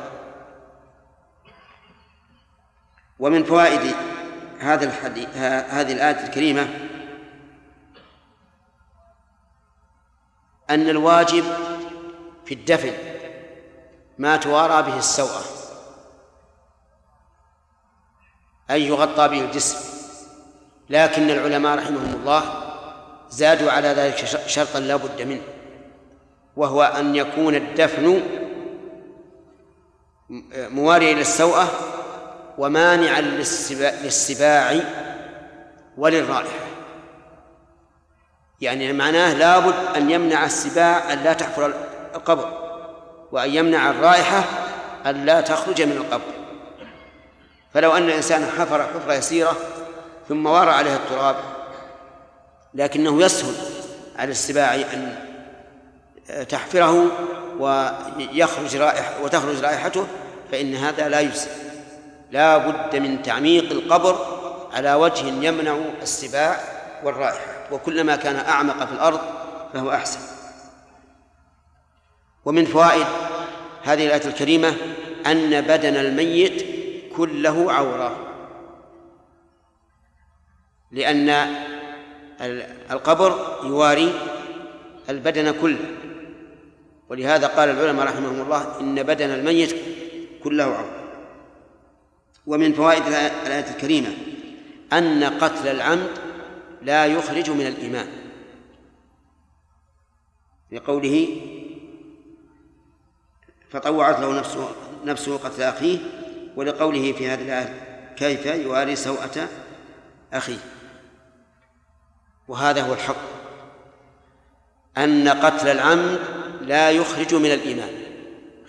ومن فوائد هذه الآية الكريمة أن الواجب في الدفن ما توارى به السوءة، أي يغطى به الجسم، لكن العلماء رحمهم الله زادوا على ذلك شرطا لا بد منه، وهو أن يكون الدفن مواريا للسوءة ومانعا للسباع وللرائحة. يعني معناه لابد أن يمنع السباع أن لا تحفر القبر، وأن يمنع الرائحة أن لا تخرج من القبر. فلو أن الإنسان حفر حفرة يسيرة ثم وارى عليها التراب لكنه يسهل على السباع أن تحفره وتخرج رائحته، فإن هذا لا يجزي، لا بد من تعميق القبر على وجه يمنع السباع والرائحة، وكلما كان أعمق في الأرض فهو أحسن. ومن فوائد هذه الآية الكريمة أن بدن الميت كله عورة، لأن القبر يواري البدن كله، ولهذا قال العلماء رحمهم الله إن بدن الميت كله عورة. ومن فوائد الآية الكريمة أن قتل العمد لا يخرج من الإيمان، لقوله فطوعت له نفسه قتل أخيه، ولقوله في هذه الآية كيف يواري سوءة أخيه. وهذا هو الحق، أن قتل العمد لا يخرج من الإيمان،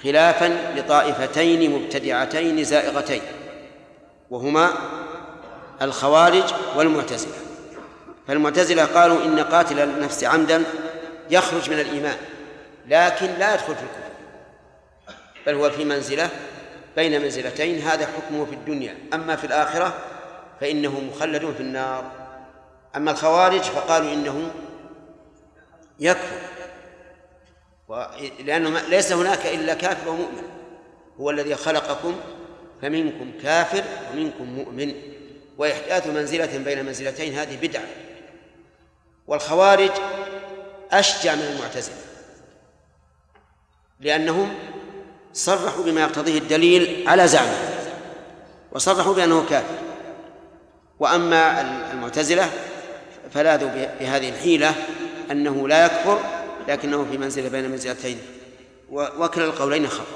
خلافا لطائفتين مبتدعتين زائغتين، وهما الخوارج والمعتزلة. فالمعتزلة قالوا إن قاتل النفس عمدا يخرج من الإيمان لكن لا يدخل في الكفر، بل هو في منزلة بين منزلتين، هذا حكمه في الدنيا، أما في الآخرة فإنه مخلد في النار. أما الخوارج فقالوا إنه يكفر، لأنه ليس هناك إلا كافر ومؤمن، هو الذي خلقكم فمنكم كافر ومنكم مؤمن، وإحداث منزلة بين منزلتين هذه بدعة. والخوارج أشجع من المعتزلة لأنهم صرحوا بما يقتضيه الدليل على زعمه وصرحوا بأنه كافر. وأما المعتزلة فلاذوا بهذه الحيلة أنه لا يكفر لكنه في منزلة بين منزلتين، وكلا القولين خطأ.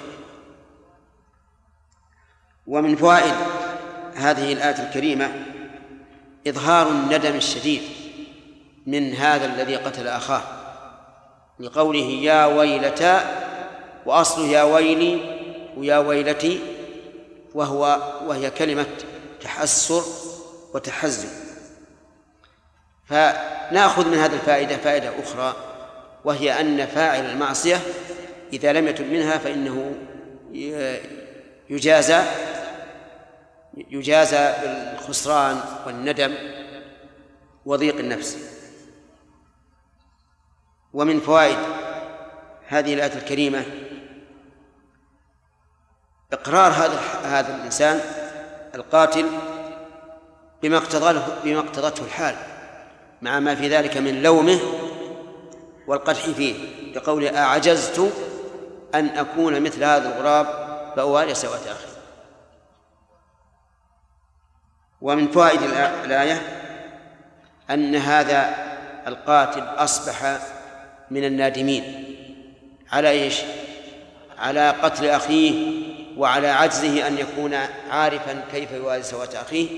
ومن فوائد هذه الآية الكريمة إظهار الندم الشديد من هذا الذي قتل أخاه، لقوله يا ويلتى، وأصله يا ويلي ويا ويلتي، وهي كلمة تحسر وتحزن. فنأخذ من هذه الفائدة فائدة أخرى، وهي أن فاعل المعصية إذا لم يتب منها فإنه يجازى بالخسران والندم وضيق النفس. ومن فوائد هذه الآية الكريمة إقرار هذا الإنسان القاتل بما اقتضته الحال، مع ما في ذلك من لومه والقدح فيه، لقوله أعجزت أن أكون مثل هذا الغراب فأواري سوءة أخي. ومن فوائد الآية أن هذا القاتل أصبح من النادمين على إيش؟ على قتل أخيه وعلى عجزه أن يكون عارفا كيف يواري سوءة أخيه،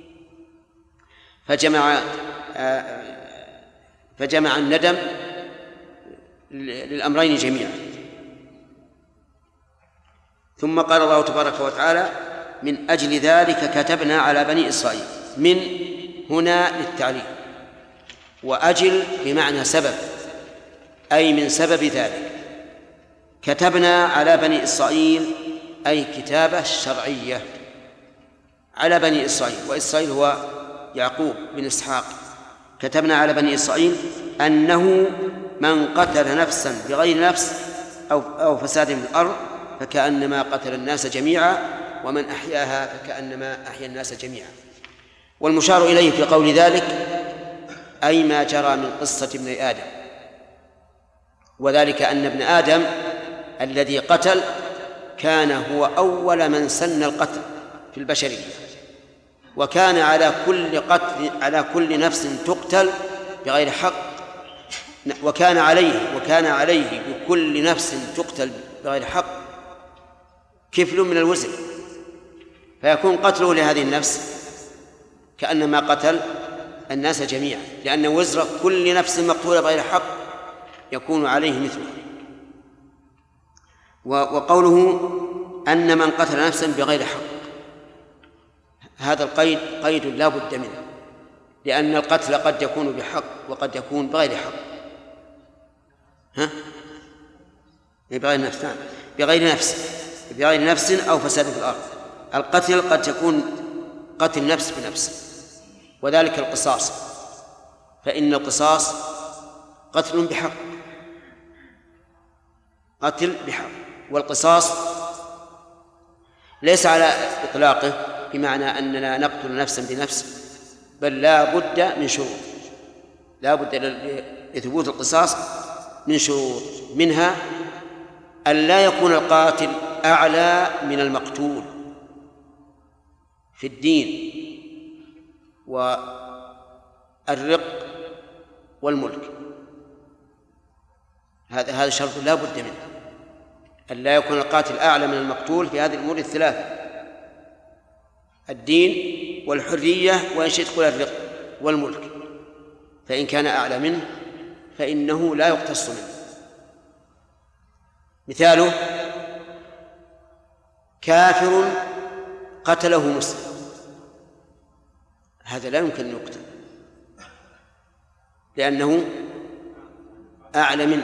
فجمع الندم للأمرين جميعا. ثم قال الله تبارك وتعالى من أجل ذلك كتبنا على بني إسرائيل، من هنا للتعليل، وأجل بمعنى سبب، أي من سبب ذلك كتبنا على بني إسرائيل، أي كتابة شرعية على بني إسرائيل، وإسرائيل هو يعقوب بن إسحاق. كتبنا على بني إسرائيل أنه من قتل نفسا بغير نفس أو فساد في الأرض فكأنما قتل الناس جميعا، ومن أحياها فكأنما أحيا الناس جميعا. والمشار إليه في قول ذلك أي ما جرى من قصة ابن آدم، وذلك أن ابن آدم الذي قتل كان هو أول من سن القتل في البشرية، وكان على كل نفس تقتل بغير حق، وكان عليه بكل نفس تقتل بغير حق كفل من الوزر، فيكون قتله لهذه النفس كأنما قتل الناس جميعا، لأن وزر كل نفس مقتولة بغير حق يكون عليه مثله. وقوله أن من قتل نفسا بغير حق، هذا القيد قيد لا بد منه، لأن القتل قد يكون بحق وقد يكون بغير حق. بغير نفس أو فساد في الأرض. القتل قد يكون قتل نفس بنفس، وذلك القصاص، فإن القصاص قتل بحق، قتل بحق. والقصاص ليس على إطلاقه بمعنى أننا نقتل نفسا بنفس، بل لا بد من شروط، لا بد لثبوت القصاص من شروط، منها أن لا يكون القاتل أعلى من المقتول في الدين والرق والملك، هذا شرط لا بد منه، أن لا يكون القاتل أعلى من المقتول في هذه الأمور الثلاثة: الدين والحرية وإن شئت قل الرق والملك. فإن كان أعلى منه فإنه لا يقتص منه. مثاله كافر قتله مسلم، هذا لا يمكن أن يقتل، لأنه أعلى منه.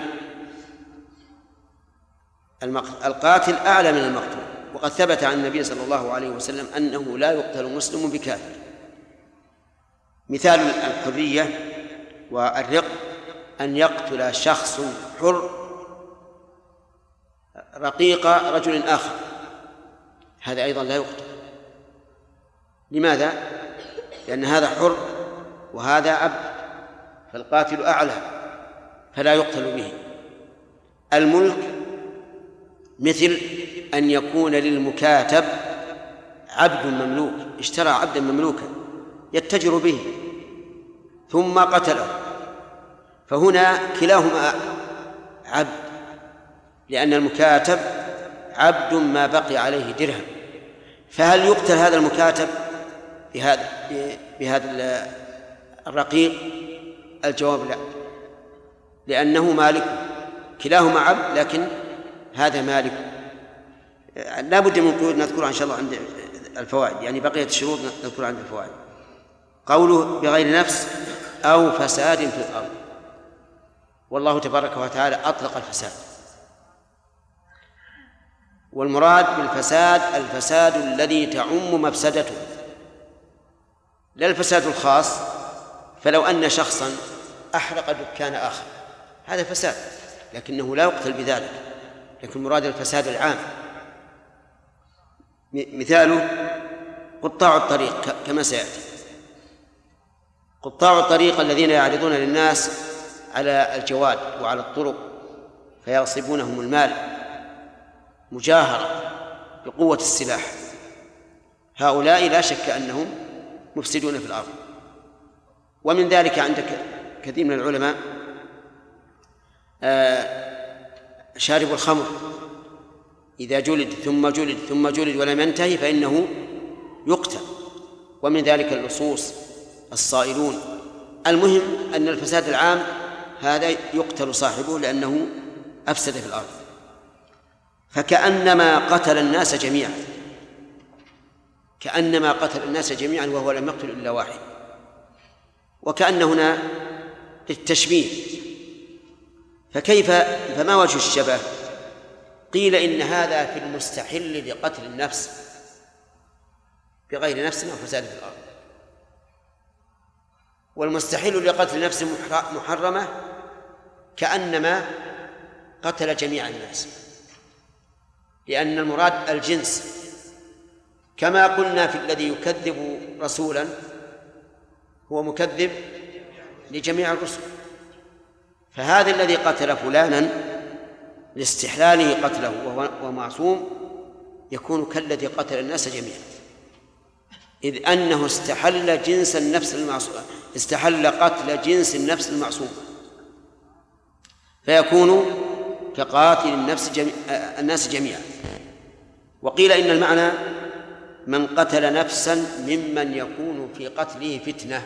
القاتل أعلى من المقتول. وقد ثبت عن النبي صلى الله عليه وسلم أنه لا يقتل مسلم بكافر. مثال الحرية والرق أن يقتل شخص حر رقيق رجل آخر، هذا أيضا لا يقتل. لماذا؟ لأن هذا حر وهذا عبد، فالقاتل أعلى فلا يقتل به. الملك مثل أن يكون للمكاتب عبد مملوك، اشترى عبدا مملوكا يتجر به ثم قتله، فهنا كلاهما عبد، لأن المكاتب عبد ما بقي عليه درهم. فهل يقتل هذا المكاتب بهذا الرقيق؟ الجواب لا، لأنه مالك، كلاهما عبد لكن هذا مالك. لا بد من قيود نذكرها إن شاء الله عند الفوائد، يعني بقية الشروط نذكرها عند الفوائد. قوله بغير نفس أو فساد في الأرض، والله تبارك وتعالى أطلق الفساد، والمراد بالفساد الفساد الذي تعم مفسدته، لا الفساد الخاص. فلو أن شخصا أحرق دكان آخر هذا فساد، لكنه لا يقتل بذلك، لكن مراد الفساد العام. مثاله قطاع الطريق كما سيأتي. قطاع الطريق الذين يعرضون للناس على الجواد وعلى الطرق فيغصبونهم المال مجاهرة بقوة السلاح، هؤلاء لا شك أنهم مفسدون في الأرض. ومن ذلك عندك كثير من العلماء شارب الخمر إذا جلد ثم جلد ثم جلد ولم ينتهي فإنه يقتل. ومن ذلك اللصوص الصائلون. المهم أن الفساد العام هذا يقتل صاحبه لأنه أفسد في الأرض. فكأنما قتل الناس جميعا، كأنما قتل الناس جميعا وهو لم يقتل إلا واحد. وكأن هنا للتشبيه، فما وجه الشبه؟ قيل إن هذا في المستحل لقتل النفس بغير نفس أو فساد في الأرض، والمستحيل لقتل نفس محرمة كأنما قتل جميع الناس، لأن المراد الجنس، كما قلنا في الذي يكذب رسولا هو مكذب لجميع الرسل. فهذا الذي قتل فلانا لاستحلاله قتله وهو معصوم يكون كالذي قتل الناس جميعا، إذ أنه استحل جنس النفس المعصوم، استحل قتل جنس النفس المعصوم، فيكون كقاتل الناس جميعا. وقيل إن المعنى من قتل نفسا ممن يكون في قتله فتنة،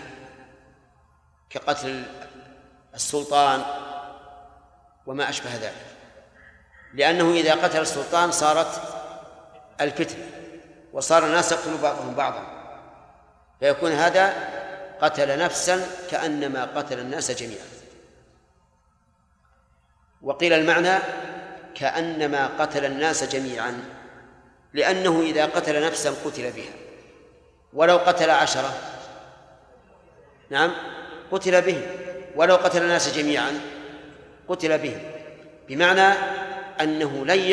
كقتل السلطان وما أشبه ذلك، لأنه إذا قتل السلطان صارت الفتنة وصار الناس يقتلوا بعضهم بعضا، فيكون هذا قتل نفسا كأنما قتل الناس جميعا. وقيل المعنى كأنما قتل الناس جميعا، لأنه إذا قتل نفسا قتل بها، ولو قتل 10 قتل به، ولو قتل الناس جميعا قتل به، بمعنى أنه لن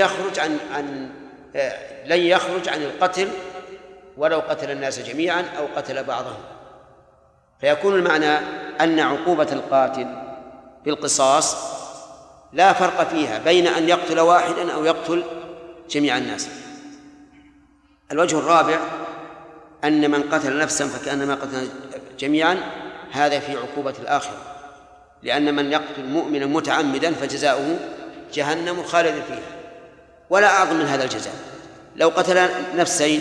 يخرج عن القتل ولو قتل الناس جميعا أو قتل بعضهم. فيكون المعنى أن عقوبة القاتل بالقصاص لا فرق فيها بين أن يقتل واحدا أو يقتل جميع الناس. الوجه الرابع أن من قتل نفسا فكأنما قتل جميعا، هذا في عقوبة الآخرة، لأن من يقتل مؤمنا متعمدا فجزاؤه جهنم خالدا فيها، ولا أعظم من هذا الجزاء. لو قتل نفسين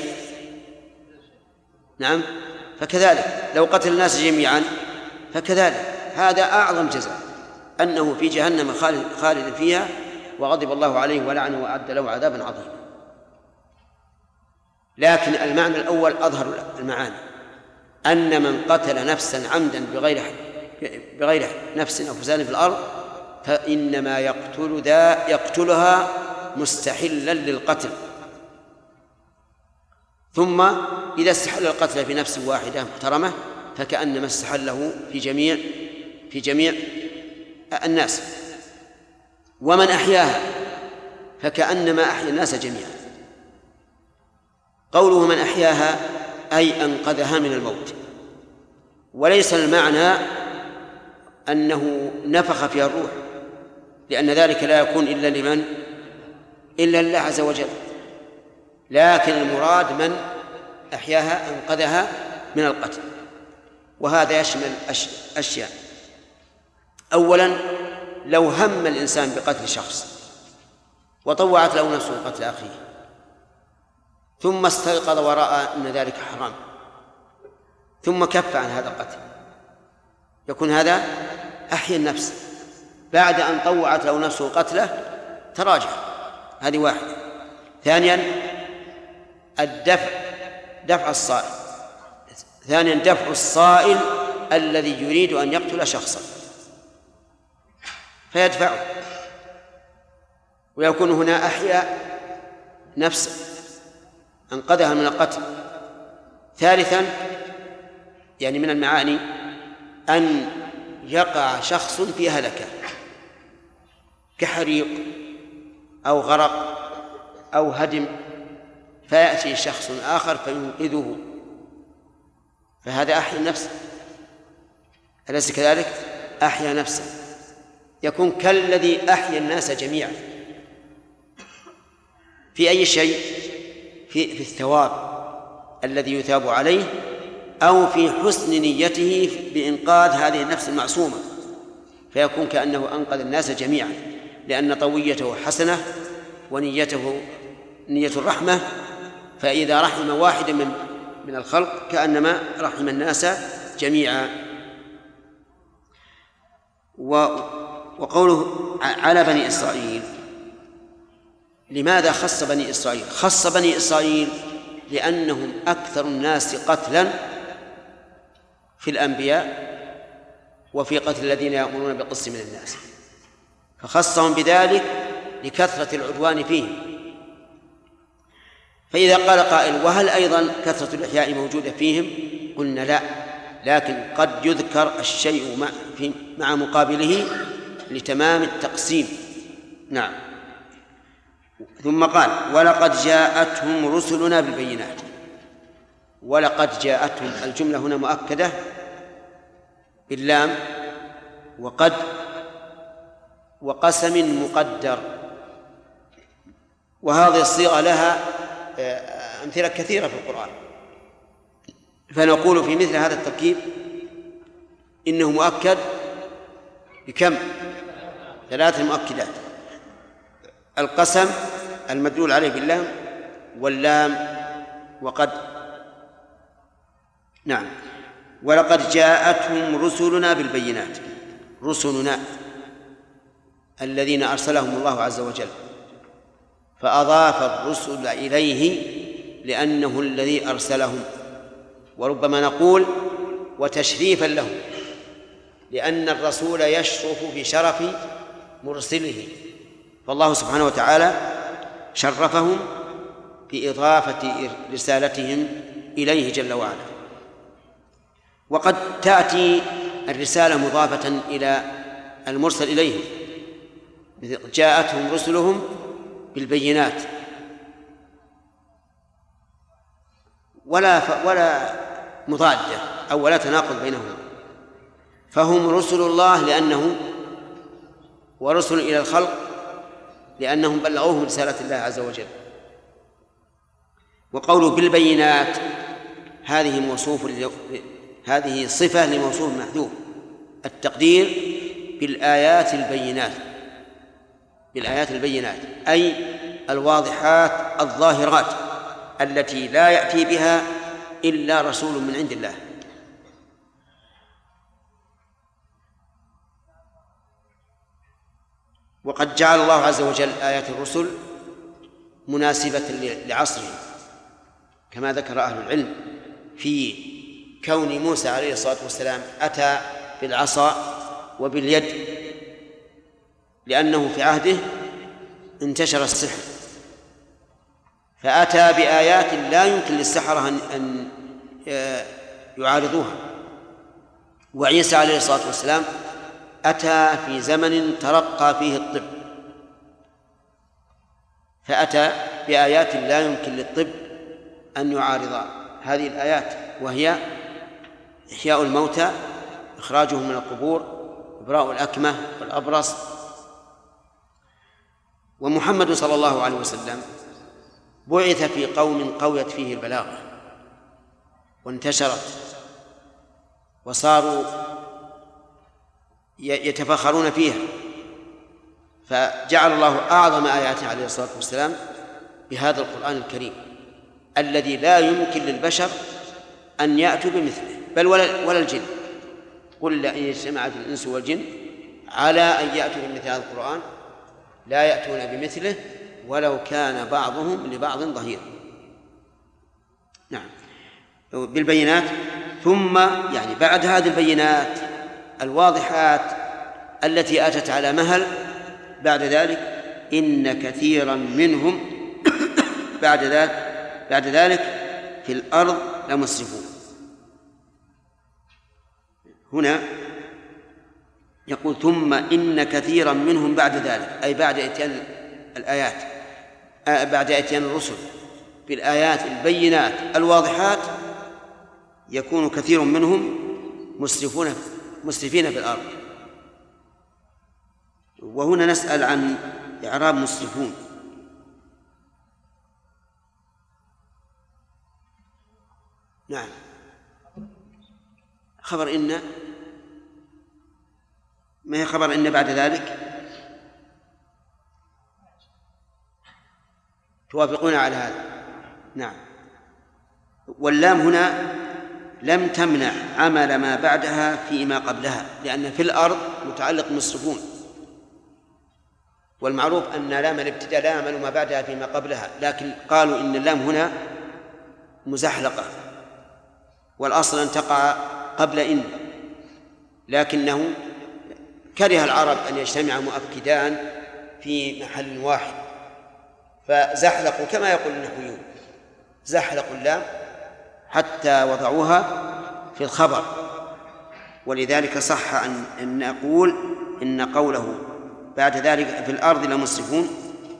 فكذلك، لو قتل الناس جميعا فكذلك، هذا أعظم جزاء، أنه في جهنم خالدا فيها وغضب الله عليه ولعنه وأعد له عذابا عظيما. لكن المعنى الأول أظهر المعاني. أن من قتل نفسا عمدا بغير نفس أو فساد في الأرض فإنما يقتلها مستحلا للقتل، ثم إذا استحل القتل في نفس واحدة محترمة فكأنما استحله في جميع الناس. ومن أحياها فكأنما أحيا الناس جميعا. قوله من أحياها أي أنقذها من الموت، وليس المعنى أنه نفخ فيها الروح، لأن ذلك لا يكون إلا لمن؟ إلا الله عز وجل، لكن المراد من أحياها أنقذها من القتل. وهذا يشمل أشياء. أولا، لو هم الإنسان بقتل شخص وطوعت له نفسه قتل أخيه ثم استيقظ ورأى أن ذلك حرام ثم كف عن هذا القتل، يكون هذا أحيا النفس. بعد أن طوعت له نفسه قتله تراجع، هذه واحدة. ثانيا دفع الصائل. ثانيا دفع الصائل الذي يريد أن يقتل شخصا فيدفعه، ويكون هنا أحيا نفسه أنقذها من القتل. ثالثا، يعني من المعاني أن يقع شخص في هلكة كحريق أو غرق أو هدم، فيأتي شخص آخر فينقذه، فهذا أحيا نفسه، أليس كذلك؟ أحيا نفسه، يكون كالذي أحيا الناس جميعا. في أي شيء؟ في الثواب الذي يثاب عليه، أو في حسن نيته بإنقاذ هذه النفس المعصومة، فيكون كأنه أنقذ الناس جميعا، لأن طويته حسنة ونيته نية الرحمة، فإذا رحم واحدا من الخلق كأنما رحم الناس جميعا. وقوله على بني إسرائيل، لماذا خص بني إسرائيل؟ خص بني إسرائيل لأنهم أكثر الناس قتلا في الأنبياء وفي قتل الذين يأمرون بالقسط من الناس، فخصهم بذلك لكثرة العدوان فيهم. فإذا قال قائل وهل أيضا كثرة الإحياء موجودة فيهم؟ قلنا لا، لكن قد يذكر الشيء مع مقابله لتمام التقسيم. نعم. ثم قال ولقد جاءتهم رسلنا بالبينات. ولقد جاءتهم، الجملة هنا مؤكدة باللام وقد وقسم مقدر، وهذه الصيغة لها أمثلة كثيرة في القرآن، فنقول في مثل هذا التركيب إنه مؤكد بكم؟ 3 مؤكدات: القسم المدلول عليه باللام، واللام، وقد. نعم. ولقد جاءتهم رسلنا بالبينات، رسلنا الذين أرسلهم الله عز وجل، فأضاف الرسل إليه لأنه الذي أرسلهم، وربما نقول وتشريفا له، لأن الرسول يشرف في شرف مرسله، فالله سبحانه وتعالى شرفهم بإضافة رسالتهم إليه جل وعلا. وقد تأتي الرسالة مضافة إلى المرسل إليهم، جاءتهم رسلهم بالبينات، ولا مضادة أو ولا تناقض بينهما، فهم رسل الله لأنه ورسل إلى الخلق لأنهم بلغوهم رسالة الله عز وجل. وقوله بالبينات هذه صفة لموصوف محذوف، التقدير بالآيات البينات، بالآيات البينات أي الواضحات الظاهرات التي لا يأتي بها إلا رسول من عند الله. وقد جعل الله عز وجل آيات الرسل مناسبة لعصره، كما ذكر أهل العلم في كون موسى عليه الصلاة والسلام أتى بالعصا وباليد، لأنه في عهده انتشر السحر، فأتى بآيات لا يمكن للسحرة أن يعارضوها. وعيسى عليه الصلاة والسلام أتى في زمن ترقى فيه الطب، فأتى بآيات لا يمكن للطب أن يعارض هذه الآيات، وهي إحياء الموتى، إخراجهم من القبور، إبراء الأكمة والأبرص. ومحمد صلى الله عليه وسلم بعث في قوم قويت فيه البلاغة وانتشرت، وصاروا يتفاخرون فيها، فجعل الله أعظم آياته عليه الصلاة والسلام بهذا القرآن الكريم الذي لا يمكن للبشر أن يأتوا بمثله، بل ولا الجن. قل لئن اجتمعت الإنس والجن على أن يأتوا بمثل هذا القرآن لا يأتون بمثله ولو كان بعضهم لبعض ظهيرا. نعم، بالبينات. ثم يعني بعد هذه البينات الواضحات التي أتت على مهل، بعد ذلك إن كثيرا منهم بعد ذلك في الأرض لمسرفون. هنا يقول ثم إن كثيرا منهم بعد ذلك، أي بعد إتيان الآيات، بعد إتيان الرسل بالآيات البينات الواضحات، يكون كثير منهم مسرفين في الأرض. وهنا نسأل عن إعراب مسرفون. نعم، خبر إن، ما هي خبر إن بعد ذلك؟ توافقون على هذا؟ نعم. واللام هنا لم تمنع عمل ما بعدها فيما قبلها، لأن في الأرض متعلق مسرفون، والمعروف أن لام الابتداء لا يعمل ما بعدها فيما قبلها، لكن قالوا إن اللام هنا مزحلقة، والأصل أن تقع قبل إن، لكنه كره العرب أن يجتمع مؤكدان في محل واحد، فزحلقوا كما يقول النحويون، زحلقوا اللام حتى وضعوها في الخبر. ولذلك صح أن نقول إن قوله بعد ذلك في الأرض لمسرفون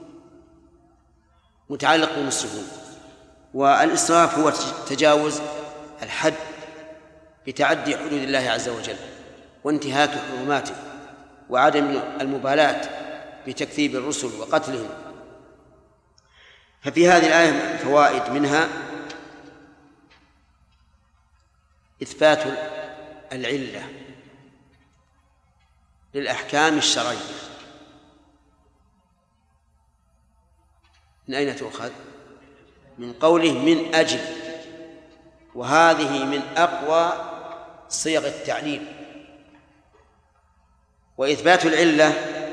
متعلق بالمسرفون. والإسراف هو تجاوز الحد بتعدي حدود الله عز وجل وانتهاك حرماته وعدم المبالاة بتكذيب الرسل وقتلهم. ففي هذه الآية فوائد، منها إثبات العلة للأحكام الشرعية. من أين تؤخذ؟ من قوله من أجل، وهذه من أقوى صيغ التعليل. وإثبات العلة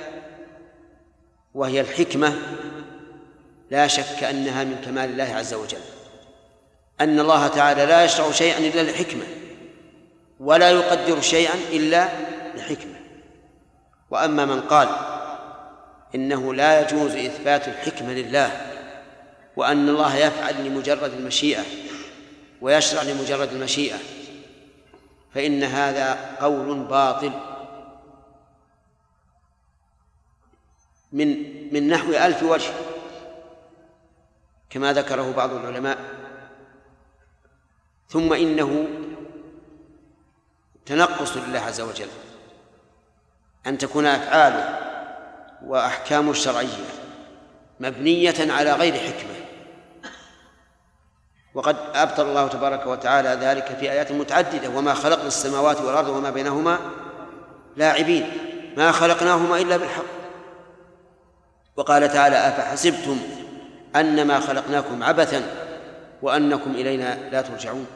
وهي الحكمة لا شك أنها من كمال الله عز وجل، أن الله تعالى لا يشرع شيئا إلا لحكمة، ولا يقدر شيئا إلا لحكمة. وأما من قال إنه لا يجوز إثبات الحكمة لله، وأن الله يفعل لمجرد المشيئة ويشرع لمجرد المشيئة، فإن هذا قول باطل من نحو 1000 وجه كما ذكره بعض العلماء. ثم إنه تنقص لله عز وجل أن تكون أفعاله وأحكامه الشرعية مبنية على غير حكمة، وقد أبطل الله تبارك وتعالى ذلك في آيات متعددة: وما خلقنا السماوات والأرض وما بينهما لاعبين ما خلقناهما إلا بالحق. وقال تعالى: أفحسبتم أنما خلقناكم عبثا وأنكم إلينا لا ترجعون.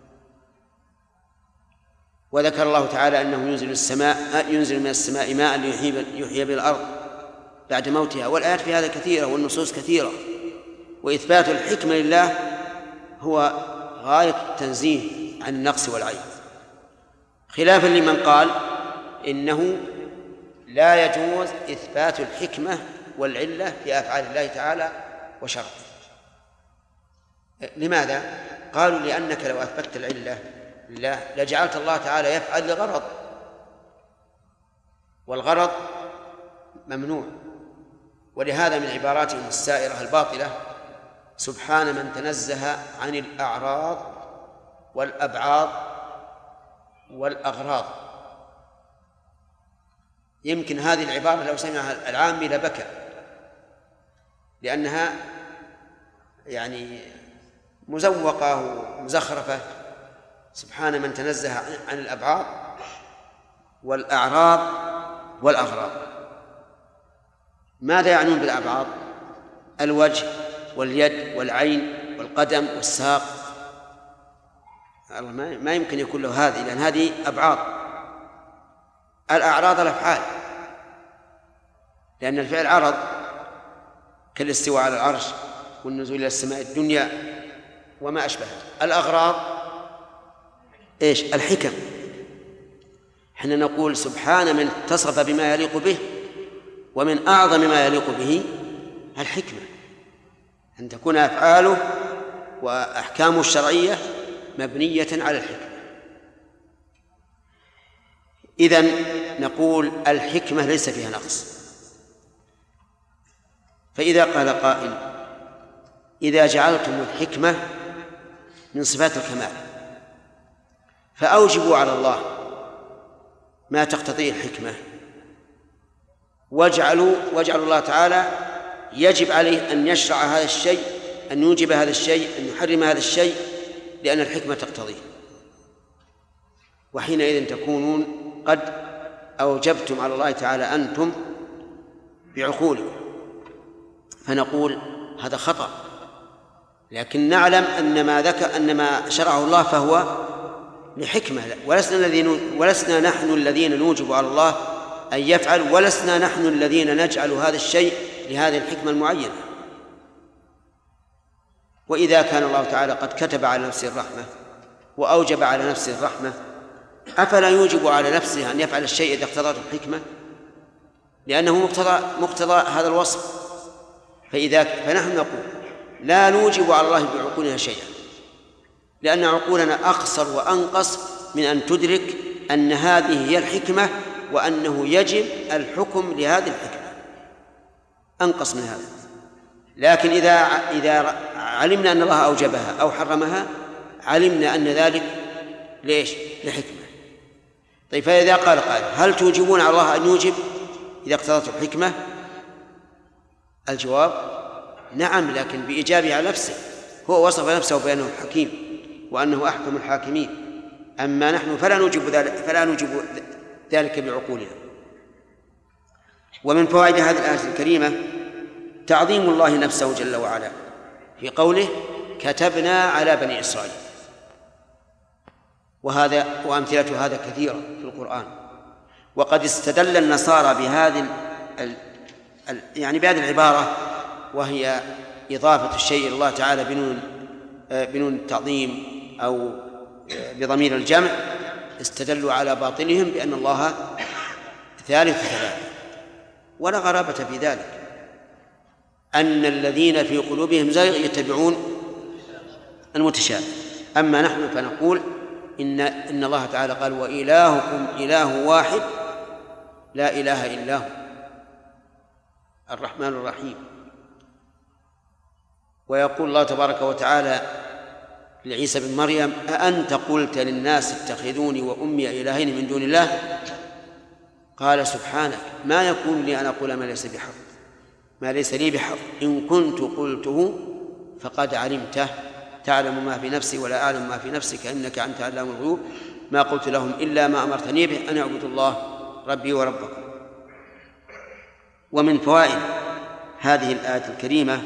وذكر الله تعالى أنه ينزل من السماء ماء ليحيي به الأرض بعد موتها. والآيات في هذا كثيرة والنصوص كثيرة. وإثبات الحكمة لله هو غاية التنزيه عن النقص والعيب، خلافا لمن قال إنه لا يجوز إثبات الحكمة والعلة في أفعال الله تعالى وشرعه. لماذا؟ قالوا لأنك لو أثبتت العلة لله لجعلت الله تعالى يفعل لغرض، والغرض ممنوع. ولهذا من عباراتهم السائرة الباطلة: سبحان من تنزه عن الأعراض والأبعاض والأغراض. يمكن هذه العبارة لو سمعها العامي لبكى، لأنها يعني مزوقة ومزخرفة. سبحان من تنزه عن الأبعاض والأعراض والأغراض. ماذا يعنون بالأبعاض؟ الوجه واليد والعين والقدم والساق. ما يمكن يكون له هذه، لأن هذه أبعاض. الأعراض الأفعال، لأن الفعل عرض، كالاستواء على العرش والنزول إلى السماء الدنيا وما أشبه. الأغراض إيش؟ الحكم. حين نقول سبحان من اتصف بما يليق به، ومن أعظم ما يليق به الحكمة، أن تكون أفعاله وأحكامه الشرعية مبنية على الحكمة. إذن نقول الحكمة ليس فيها نقص. فإذا قال قائل: إذا جعلتم الحكمة من صفات الكمال فأوجبوا على الله ما تقتضيه الحكمة، واجعلوا الله تعالى يجب عليه أن يشرع هذا الشيء، أن يوجب هذا الشيء، أن يحرم هذا الشيء، لأن الحكمة تقتضيه. وحينئذ تكونون قد أوجبتم على الله تعالى أنتم بعقولكم. فنقول هذا خطأ، لكن نعلم أن ما شرعه الله فهو لحكمة، ولسنا نحن الذين نوجب على الله أن يفعل، ولسنا نحن الذين نجعل هذا الشيء لهذه الحكمة المعينة. وإذا كان الله تعالى قد كتب على نفسه الرحمة وأوجب على نفسه الرحمة، أفلا يوجب على نفسه أن يفعل الشيء إذا اقتضته الحكمة؟ لأنه مقتضى هذا الوصف. فنحن نقول لا نوجب على الله بعقولنا شيئا، لأن عقولنا أقصر وأنقص من أن تدرك أن هذه هي الحكمة، وأنه يجب الحكم لهذه الحكمة، أنقص من هذا. لكن إذا علمنا أن الله أوجبها أو حرمها علمنا أن ذلك ليش؟ لحكمة. طيب، فإذا قال قائل: هل توجبون على الله أن يوجب إذا اقتضته الحكمة؟ الجواب: نعم، لكن بإيجابه على نفسه. هو وصف نفسه بأنه حكيم وأنه أحكم الحاكمين، أما نحن فلا نوجب ذلك بعقولنا. ومن فوائد هذه الآية الكريمة تعظيم الله نفسه جل وعلا في قوله: كتبنا على بني إسرائيل. وأمثلة هذا كثيرة في القرآن. وقد استدل النصارى بهذه بهذه العبارة، وهي إضافة الشيء إلى الله تعالى بنون التعظيم أو بضمير الجمع. استدلوا على باطلهم بأن الله ثالث ثلاثة، ولا غرابة في ذلك، أن الذين في قلوبهم زيغ يتبعون المتشابه. أما نحن فنقول إن الله تعالى قال: وإلهكم إله واحد لا إله إلا هو الرحمن الرحيم. ويقول الله تبارك وتعالى لعيسى بن مريم: أأنت قلت للناس اتخذوني وأمي إلهين من دون الله؟ قال: سبحانك، ما يكون لي أن أقول ما ليس لي بحق، إن كنت قلته فقد علمته، تعلم ما في نفسي ولا أعلم ما في نفسك، إنك أنت علام الغيوب، ما قلت لهم إلا ما أمرتني به، أن اعبدوا الله ربي وربكم. ومن فوائد هذه الآية الكريمة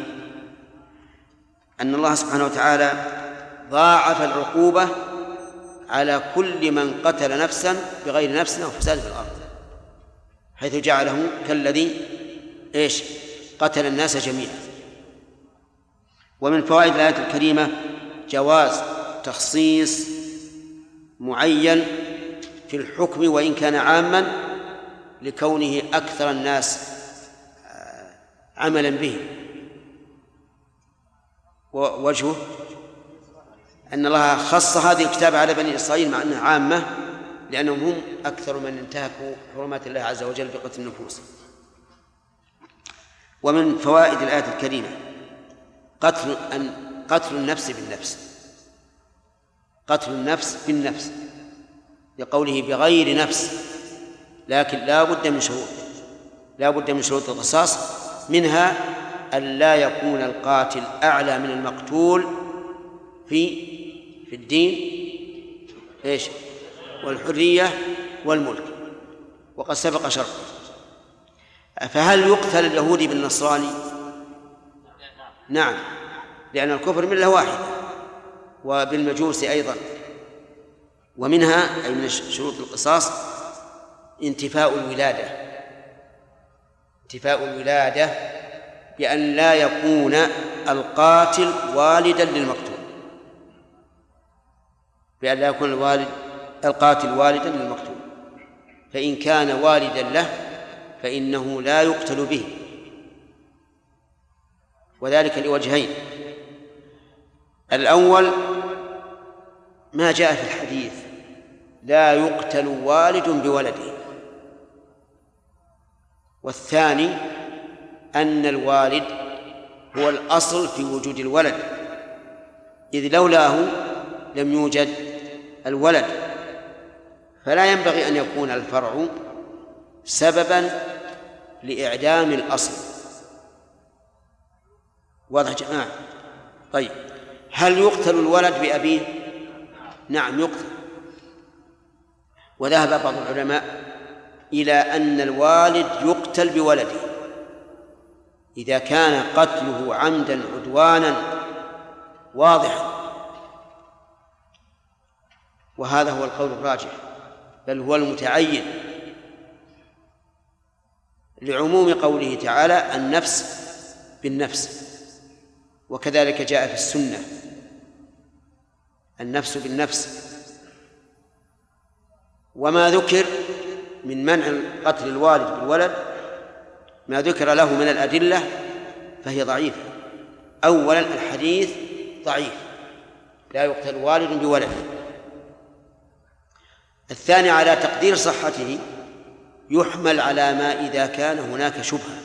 أن الله سبحانه وتعالى ضاعف العقوبة على كل من قتل نفسا بغير نفس أو فساد في الأرض، حيث جعله كالذي قتل الناس جميعا. ومن فوائد الآية الكريمة جواز تخصيص معين في الحكم وإن كان عاما لكونه أكثر الناس عملا به. ووجهه أن الله خص هذه الكتاب على بني إسرائيل مع أنها عامة لأنهم هم أكثر من انتهكوا حرمات الله عز وجل بقتل النفوس. ومن فوائد الآية الكريمة قتل النفس بالنفس، قتل النفس بالنفس لقوله بغير نفس، لكن لا بد من شروط القصاص، منها أن لا يكون القاتل أعلى من المقتول في الدين إيش والحرية والملك، وقد سبق شرطه. فهل يقتل اليهودي بالنصراني؟ نعم، لأن الكفر ملة واحدة، وبالمجوس أيضا. ومنها أي من شروط القصاص انتفاء الولادة بأن لا يكون القاتل والدا للمقتول، بأن لا يكون القاتل والدا للمقتول، فإن كان والدا له فإنه لا يقتل به، وذلك لوجهين: الأول ما جاء في الحديث لا يقتل والد بولده، والثاني أن الوالد هو الأصل في وجود الولد، إذ لولاه لم يوجد الولد، فلا ينبغي أن يكون الفرع سببا لإعدام الأصل. واضح جماعة؟ طيب، هل يقتل الولد بأبيه؟ نعم يقتل. وذهب بعض العلماء إلى أن الوالد يقتل بولده إذا كان قتله عمدا عدوانا واضحا، وهذا هو القول الراجح، بل هو المتعين لعموم قوله تعالى النفس بالنفس، وكذلك جاء في السنة النفس بالنفس. وما ذكر من منع قتل الوالد بالولد ما ذكر له من الأدلة فهي ضعيفة. أولا الحديث ضعيف، لا يقتل والد بولد. الثاني على تقدير صحته يحمل على ما إذا كان هناك شبهة،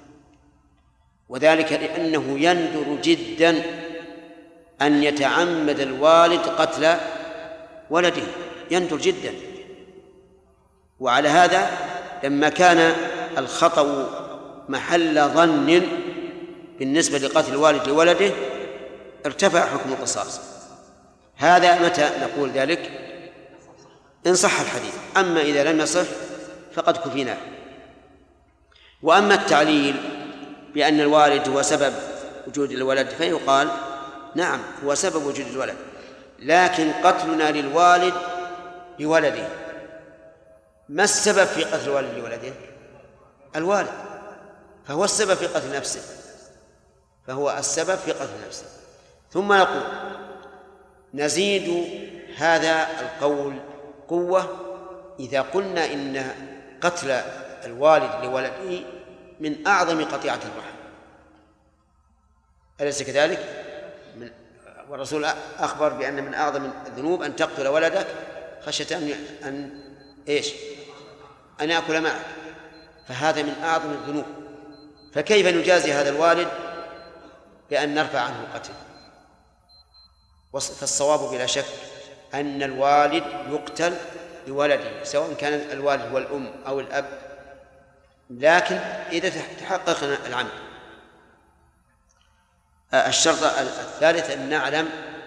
وذلك لأنه يندر جدا أن يتعمد الوالد قتل ولده، يندر جدا. وعلى هذا لما كان الخطأ محل ظن بالنسبة لقتل الوالد لولده ارتفع حكم القصاص. هذا متى نقول ذلك؟ إن صح الحديث. أما إذا لم يصح فقد كفيناه. وأما التعليل بأن الوالد هو سبب وجود الولد فيقال نعم هو سبب وجود الولد، لكن قتلنا للوالد بولده ما السبب في قتل الوالد لولده؟ الوالد، فهو السبب في قتل نفسه، فهو السبب في قتل نفسه. ثم نقول نزيد هذا القول قوة إذا قلنا إن قتل الوالد لولده من أعظم قطيعة الرحم، أليس كذلك؟ والرسول أخبر بأن من أعظم الذنوب أن تقتل ولدك خشية أن يأكل معك، فهذا من أعظم الذنوب. فكيف نجازي هذا الوالد بأن نرفع عنه القتل؟ فالصواب بلا شك أن الوالد يقتل لولده، سواء كان الوالد هو الأم أو الأب، لكن إذا تحقق العمد. الشرط الثالث أن نعلم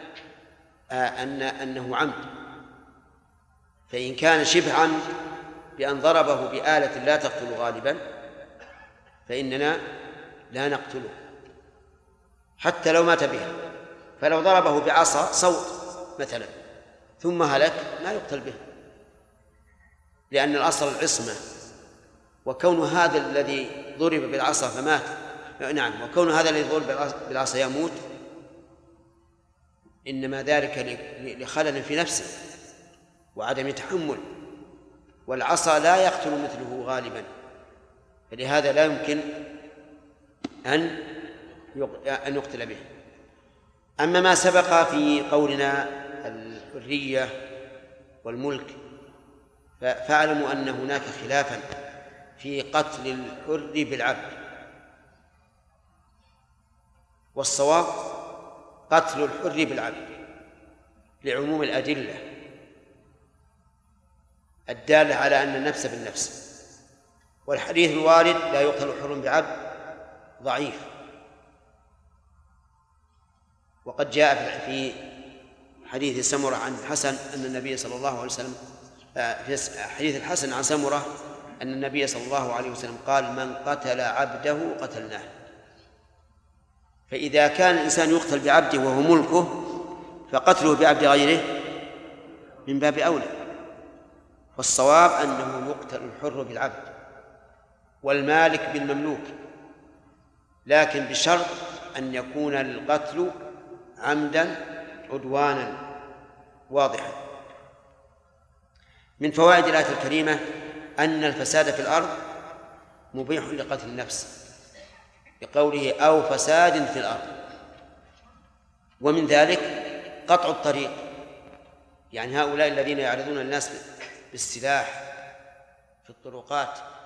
أنه عمد، فإن كان شبه عمد بأن ضربه بآلة لا تقتل غالبا فإننا لا نقتله حتى لو مات بها. فلو ضربه بعصا صوت مثلا ثم هلك لا يقتل به، لأن الأصل العصمة، وكون هذا الذي ضرب بالعصا فمات وكون هذا الذي ضرب بالعصا يموت إنما ذلك لخلل في نفسه، وعدم تحمل، والعصا لا يقتل مثله غالبا، فلهذا لا يمكن أن يقتل به. أما ما سبق في قولنا الحرية والملك فاعلموا أن هناك خلافا في قتل الحر بالعبد، والصواب قتل الحر بالعبد لعموم الأدلة الدالة على أن النفس بالنفس، والحديث الوارد لا يقتل حر بعبد ضعيف. وقد جاء في حديث سمرة عن الحسن أن النبي صلى الله عليه وسلم في حديث الحسن عن سمرة أن النبي صلى الله عليه وسلم قال: من قتل عبده قتلناه. فإذا كان الإنسان يقتل بعبده وهو ملكه فقتله بعبد غيره من باب أولى، والصواب أنه يقتل الحر بالعبد والمالك بالمملوك، لكن بشرط أن يكون القتل عمدا عدوانا واضحا. من فوائد الآية الكريمة أن الفساد في الأرض مبيح لقتل النفس بقوله أو فساد في الأرض، ومن ذلك قطع الطريق، يعني هؤلاء الذين يعرضون الناس بالسلاح في الطرقات